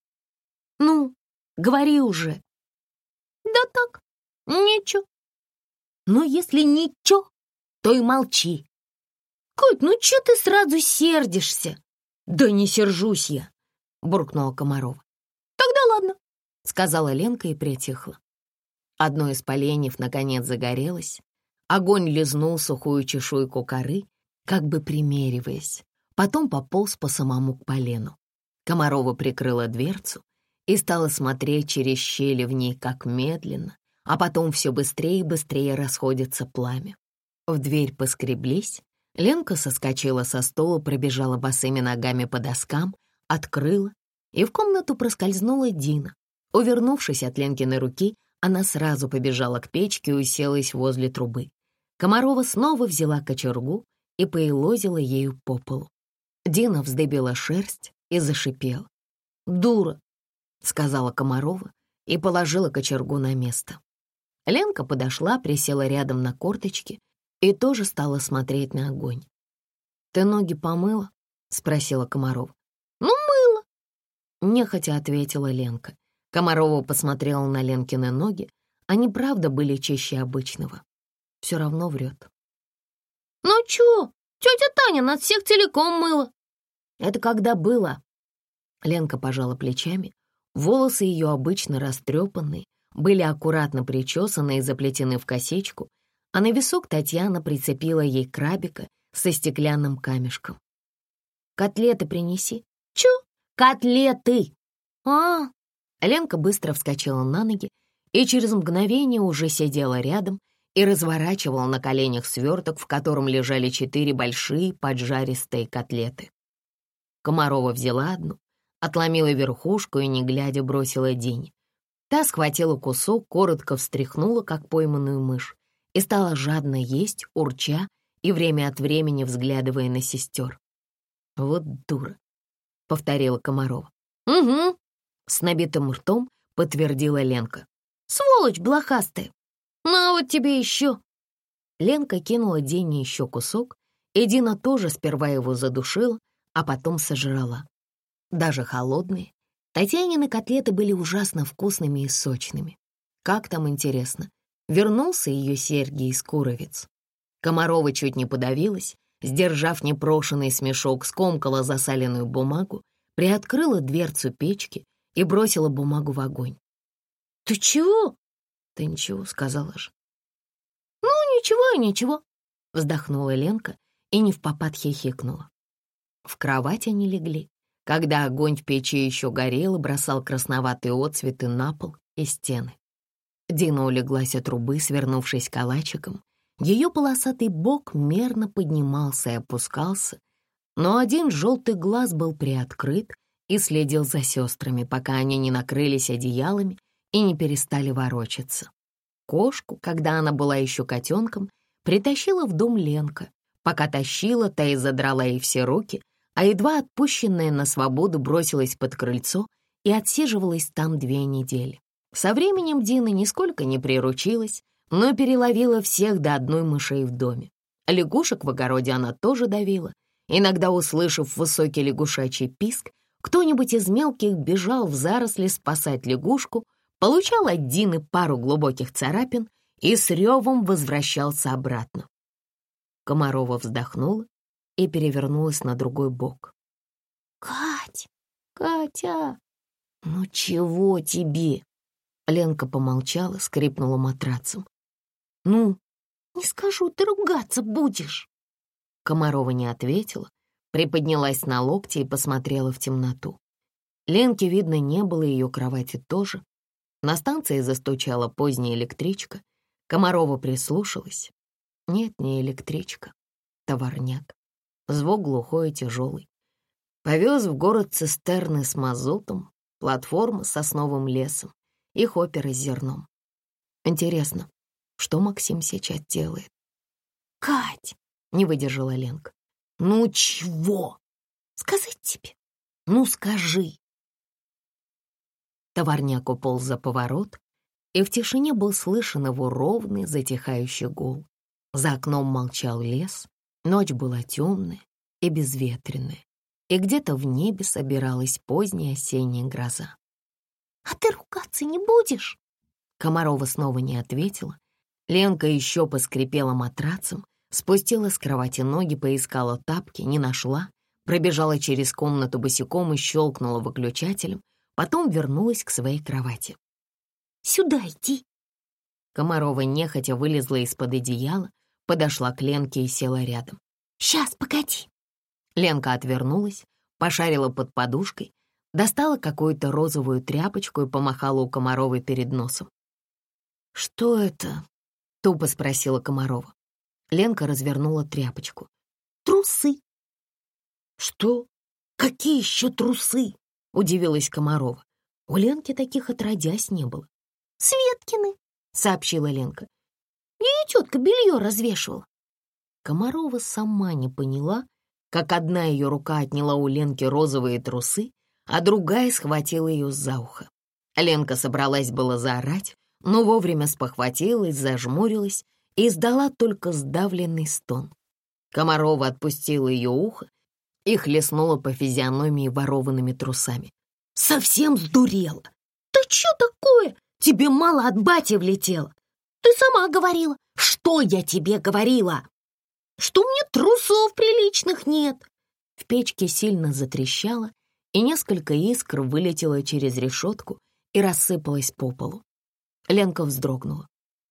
«Ну, говори уже». «Да так, ничего». «Ну, если ничего, то и молчи». «Кать, ну чё ты сразу сердишься?» «Да не сержусь я», — буркнула Комарова. «Тогда ладно», — сказала Ленка и притихла. Одно из поленьев наконец загорелось. Огонь лизнул сухую чешуйку коры, как бы примериваясь. Потом пополз по самому к полену. Комарова прикрыла дверцу и стала смотреть через щели в ней, как медленно, а потом все быстрее и быстрее расходится пламя. В дверь поскреблись, Ленка соскочила со стола, пробежала босыми ногами по доскам, открыла, и в комнату проскользнула Дина. Увернувшись от Ленкиной руки, она сразу побежала к печке и уселась возле трубы. Комарова снова взяла кочергу и поелозила ею по полу. Дина вздыбила шерсть и зашипела. «Дура!» — сказала Комарова и положила кочергу на место. Ленка подошла, присела рядом на корточки и тоже стала смотреть на огонь. «Ты ноги помыла?» — спросила Комарова. «Ну, мыла», — нехотя ответила Ленка. Комарова посмотрела на Ленкины ноги. Они, правда, были чище обычного. Все равно врет. «Ну чё, тетя Таня нас всех целиком мыла». «Это когда было?» Ленка пожала плечами. Волосы ее, обычно растрепанные, были аккуратно причесаны и заплетены в косичку, а на висок Татьяна прицепила ей крабика со стеклянным камешком. «Котлеты принеси». «Чё? Котлеты!» «А!» Ленка быстро вскочила на ноги и через мгновение уже сидела рядом и разворачивала на коленях сверток, в котором лежали 4 большие поджаристые котлеты. Комарова взяла одну, отломила верхушку и, не глядя, бросила Дине. Та схватила кусок, коротко встряхнула, как пойманную мышь, и стала жадно есть, урча и время от времени взглядывая на сестер. «Вот дура», — повторила Комарова. «Угу», — с набитым ртом подтвердила Ленка. «Сволочь блохастая! На вот тебе еще!» Ленка кинула Дине еще кусок, и Дина тоже сперва его задушила, а потом сожрала. Даже холодные. Татьянины котлеты были ужасно вкусными и сочными. Как там, интересно, вернулся ее Сергий из Куровец? Комарова чуть не подавилась, сдержав непрошенный смешок, скомкала засаленную бумагу, приоткрыла дверцу печки и бросила бумагу в огонь. «Ты чего?» «Ты ничего», — сказала же. «Ну, ничего и ничего», — вздохнула Ленка и невпопад хихикнула. В кровать они легли, когда огонь в печи еще горел и бросал красноватые отцветы на пол и стены. Дина улеглась от трубы, свернувшись калачиком. Ее полосатый бок мерно поднимался и опускался, но один желтый глаз был приоткрыт и следил за сестрами, пока они не накрылись одеялами и не перестали ворочаться. Кошку, когда она была еще котенком, притащила в дом Ленка. Пока тащила, та и задрала ей все руки, а едва отпущенная на свободу бросилась под крыльцо и отсиживалась там 2 недели. Со временем Дина нисколько не приручилась, но переловила всех до одной мышей в доме. Лягушек в огороде она тоже давила. Иногда, услышав высокий лягушачий писк, кто-нибудь из мелких бежал в заросли спасать лягушку, получал от Дины пару глубоких царапин и с ревом возвращался обратно. Комарова вздохнула и перевернулась на другой бок. «Кать! Катя!» «Ну чего тебе?» Ленка помолчала, скрипнула матрацем. «Ну?» «Не скажу, ты ругаться будешь!» Комарова не ответила, приподнялась на локти и посмотрела в темноту. Ленки видно не было, ее кровати тоже. На станции застучала поздняя электричка. Комарова прислушалась. Нет, не электричка, товарняк. Звук глухой и тяжелый. Повез в город цистерны с мазутом, платформы с сосновым лесом и хопперы с зерном. Интересно, что Максим сейчас делает? «Кать!» — не выдержала Ленка. «Ну чего?» «Сказать тебе?» «Ну скажи!» Товарняк уполз за поворот, и в тишине был слышен его ровный, затихающий гул. За окном молчал лес, ночь была темная и безветренная, и где-то в небе собиралась поздняя осенняя гроза. «А ты ругаться не будешь?» Комарова снова не ответила. Ленка еще поскрипела матрацем, спустила с кровати ноги, поискала тапки, не нашла, пробежала через комнату босиком и щелкнула выключателем, потом вернулась к своей кровати. «Сюда иди!» Комарова нехотя вылезла из-под одеяла, подошла к Ленке и села рядом. «Сейчас, погоди!» Ленка отвернулась, пошарила под подушкой, достала какую-то розовую тряпочку и помахала у Комаровой перед носом. «Что это?» — тупо спросила Комарова. Ленка развернула тряпочку. трусы». «Что? Какие еще трусы?» — удивилась Комарова. У Ленки таких отродясь не было. «Светкины», — сообщила Ленка. «Ее тетка белье развешивала». Комарова сама не поняла, как одна ее рука отняла у Ленки розовые трусы, а другая схватила ее за ухо. Ленка собралась было заорать, но вовремя спохватилась, зажмурилась и издала только сдавленный стон. Комарова отпустила ее ухо и хлестнула по физиономии ворованными трусами. «Совсем сдурела! «Да что такое? Тебе мало от бати влетело. Ты сама говорила». «Что я тебе говорила?» «Что мне трусов приличных нет». В печке сильно затрещало, и несколько искр вылетело через решетку и рассыпалось по полу. Ленка вздрогнула.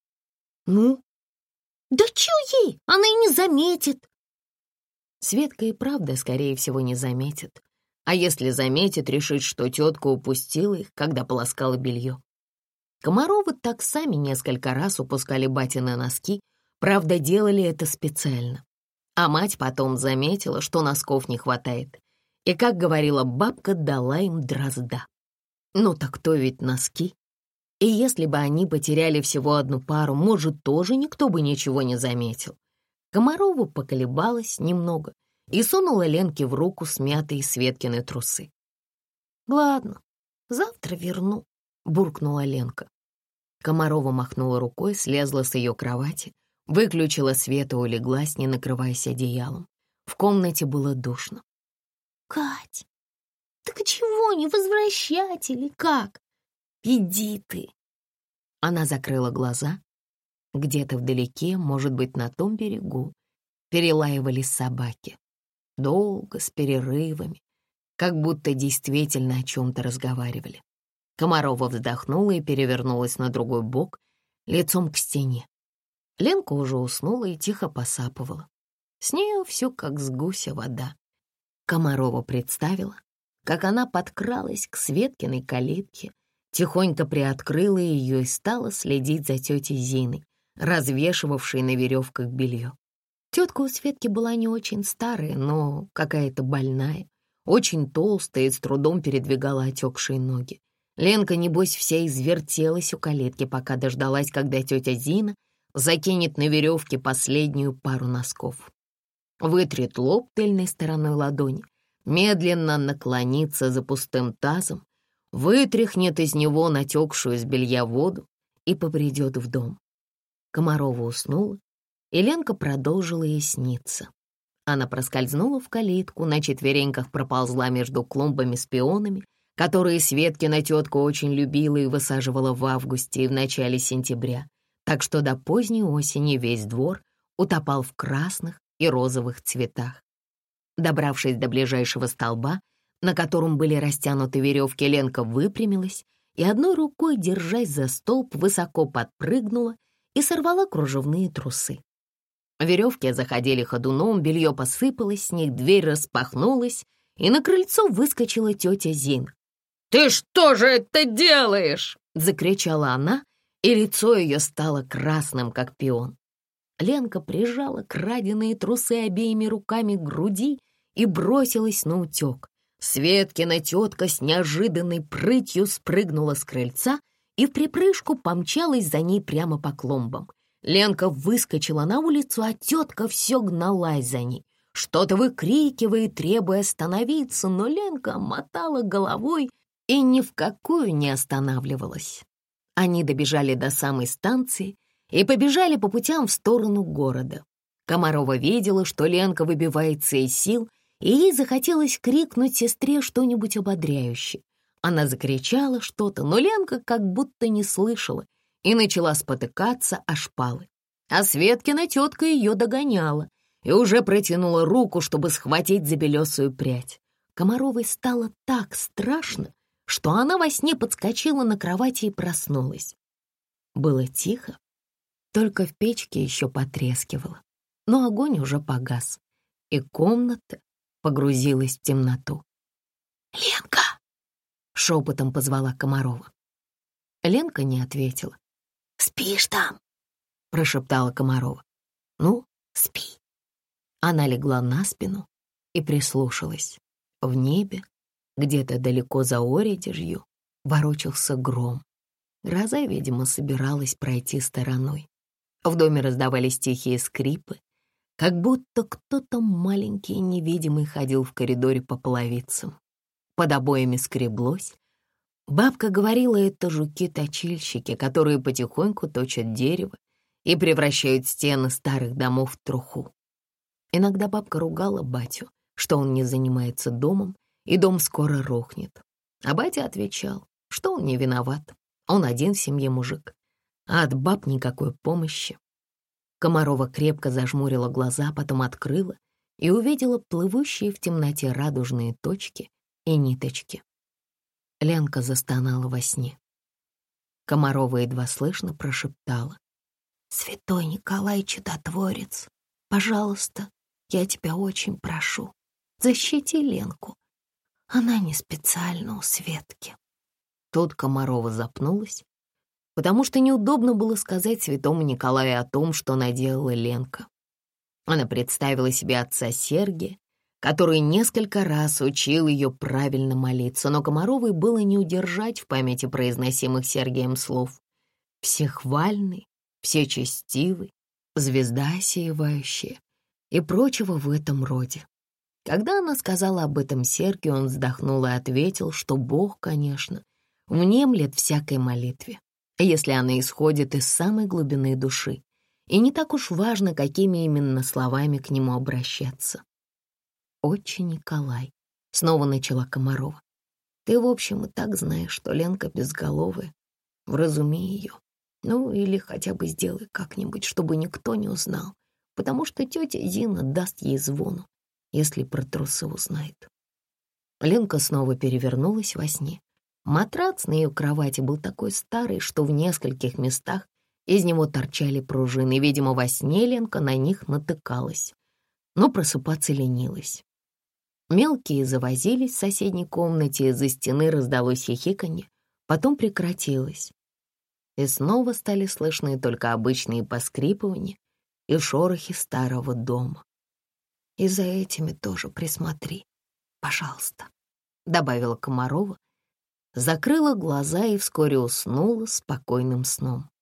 «Ну?» «Да чё ей? Она и не заметит». Светка и правда, скорее всего, не заметит. А если заметит, решит, что тетка упустила их, когда полоскала белье. Комаровы так сами несколько раз упускали батины носки, правда, делали это специально. А мать потом заметила, что носков не хватает, и, как говорила бабка, дала им дрозда. Ну так то ведь носки. И если бы они потеряли всего одну пару, может, тоже никто бы ничего не заметил. Комарова поколебалась немного и сунула Ленке в руку смятые Светкины трусы. «Ладно, завтра верну», — буркнула Ленка. Комарова махнула рукой, слезла с ее кровати, выключила свет и улеглась, не накрываясь одеялом. В комнате было душно. «Кать, так чего не возвращать или как?» «Иди ты!» Она закрыла глаза. Где-то вдалеке, может быть, на том берегу, перелаивались собаки. Долго, с перерывами, как будто действительно о чем-то разговаривали. Комарова вздохнула и перевернулась на другой бок, лицом к стене. Ленка уже уснула и тихо посапывала. С нее все как с гуся вода. Комарова представила, как она подкралась к Светкиной калитке, тихонько приоткрыла ее и стала следить за тетей Зиной, развешивавшей на веревках белье. Тетка у Светки была не очень старая, но какая-то больная, очень толстая и с трудом передвигала отекшие ноги. Ленка, небось, вся извертелась у калитки, пока дождалась, когда тетя Зина закинет на веревке последнюю пару носков. Вытрет лоб тыльной стороной ладони, медленно наклонится за пустым тазом, вытряхнет из него натекшую с белья воду и побредет в дом. Комарова уснула, и Ленка продолжила ей сниться. Она проскользнула в калитку, на четвереньках проползла между клумбами с пионами, которые Светкина тетка очень любила и высаживала в августе и в начале сентября, так что до поздней осени весь двор утопал в красных и розовых цветах. Добравшись до ближайшего столба, на котором были растянуты веревки, Ленка выпрямилась и одной рукой, держась за столб, высоко подпрыгнула и сорвала кружевные трусы. Веревки заходили ходуном, белье посыпалось, с них дверь распахнулась, и на крыльцо выскочила тетя Зина. «Ты что же это делаешь?» — закричала она, и лицо ее стало красным, как пион. Ленка прижала краденые трусы обеими руками к груди и бросилась на утек. Светкина тетка с неожиданной прытью спрыгнула с крыльца и в припрыжку помчалась за ней прямо по клумбам. Ленка выскочила на улицу, а тетка все гналась за ней, что-то выкрикивая, требуя остановиться, но Ленка мотала головой и ни в какую не останавливалась. Они добежали до самой станции и побежали по путям в сторону города. Комарова видела, что Ленка выбивается из сил, и ей захотелось крикнуть сестре что-нибудь ободряющее. Она закричала что-то, но Ленка как будто не слышала и начала спотыкаться о шпалы. А Светкина тетка ее догоняла и уже протянула руку, чтобы схватить за белесую прядь. Комаровой стало так страшно, что она во сне подскочила на кровати и проснулась. Было тихо, только в печке еще потрескивало, но огонь уже погас, и комната погрузилась в темноту. «Ленка!» — шепотом позвала Комарова. Ленка не ответила. «Спишь там?» — прошептала Комарова. «Ну, спи». Она легла на спину и прислушалась. В небе, где-то далеко за оредежью, ворочался гром. Гроза, видимо, собиралась пройти стороной. В доме раздавались тихие скрипы, как будто кто-то маленький и невидимый ходил в коридоре по половицам. Под обоями скреблось. Бабка говорила, это жуки-точильщики, которые потихоньку точат дерево и превращают стены старых домов в труху. Иногда бабка ругала батю, что он не занимается домом, и дом скоро рухнет. А батя отвечал, что он не виноват, он один в семье мужик, а от баб никакой помощи. Комарова крепко зажмурила глаза, потом открыла и увидела плывущие в темноте радужные точки и ниточки. Ленка застонала во сне. Комарова едва слышно прошептала: «Святой Николай Чудотворец, пожалуйста, я тебя очень прошу, защити Ленку. Она не специально у Светки». Тут Комарова запнулась, потому что неудобно было сказать святому Николаю о том, что наделала Ленка. Она представила себе отца Сергия, который несколько раз учил ее правильно молиться, но Комаровой было не удержать в памяти произносимых Сергием слов: «Всехвальный, всечестивый, звезда сияющая» и прочего в этом роде. Когда она сказала об этом Сергию, он вздохнул и ответил, что Бог, конечно, внемлет всякой молитве, если она исходит из самой глубины души, и не так уж важно, какими именно словами к нему обращаться. «Отче Николай», — снова начала Комарова, «ты, в общем, и так знаешь, что Ленка безголовая. Вразуми ее. Ну, или хотя бы сделай как-нибудь, чтобы никто не узнал, потому что тетя Зина даст ей звону, если про трусы узнает». Ленка снова перевернулась во сне. Матрац на ее кровати был такой старый, что в нескольких местах из него торчали пружины. Видимо, во сне Ленка на них натыкалась, но просыпаться ленилась. Мелкие завозились в соседней комнате, из-за стены раздалось хихиканье, потом прекратилось. И снова стали слышны только обычные поскрипывания и шорохи старого дома. «И за этими тоже присмотри, пожалуйста», — добавила Комарова, закрыла глаза и вскоре уснула спокойным сном.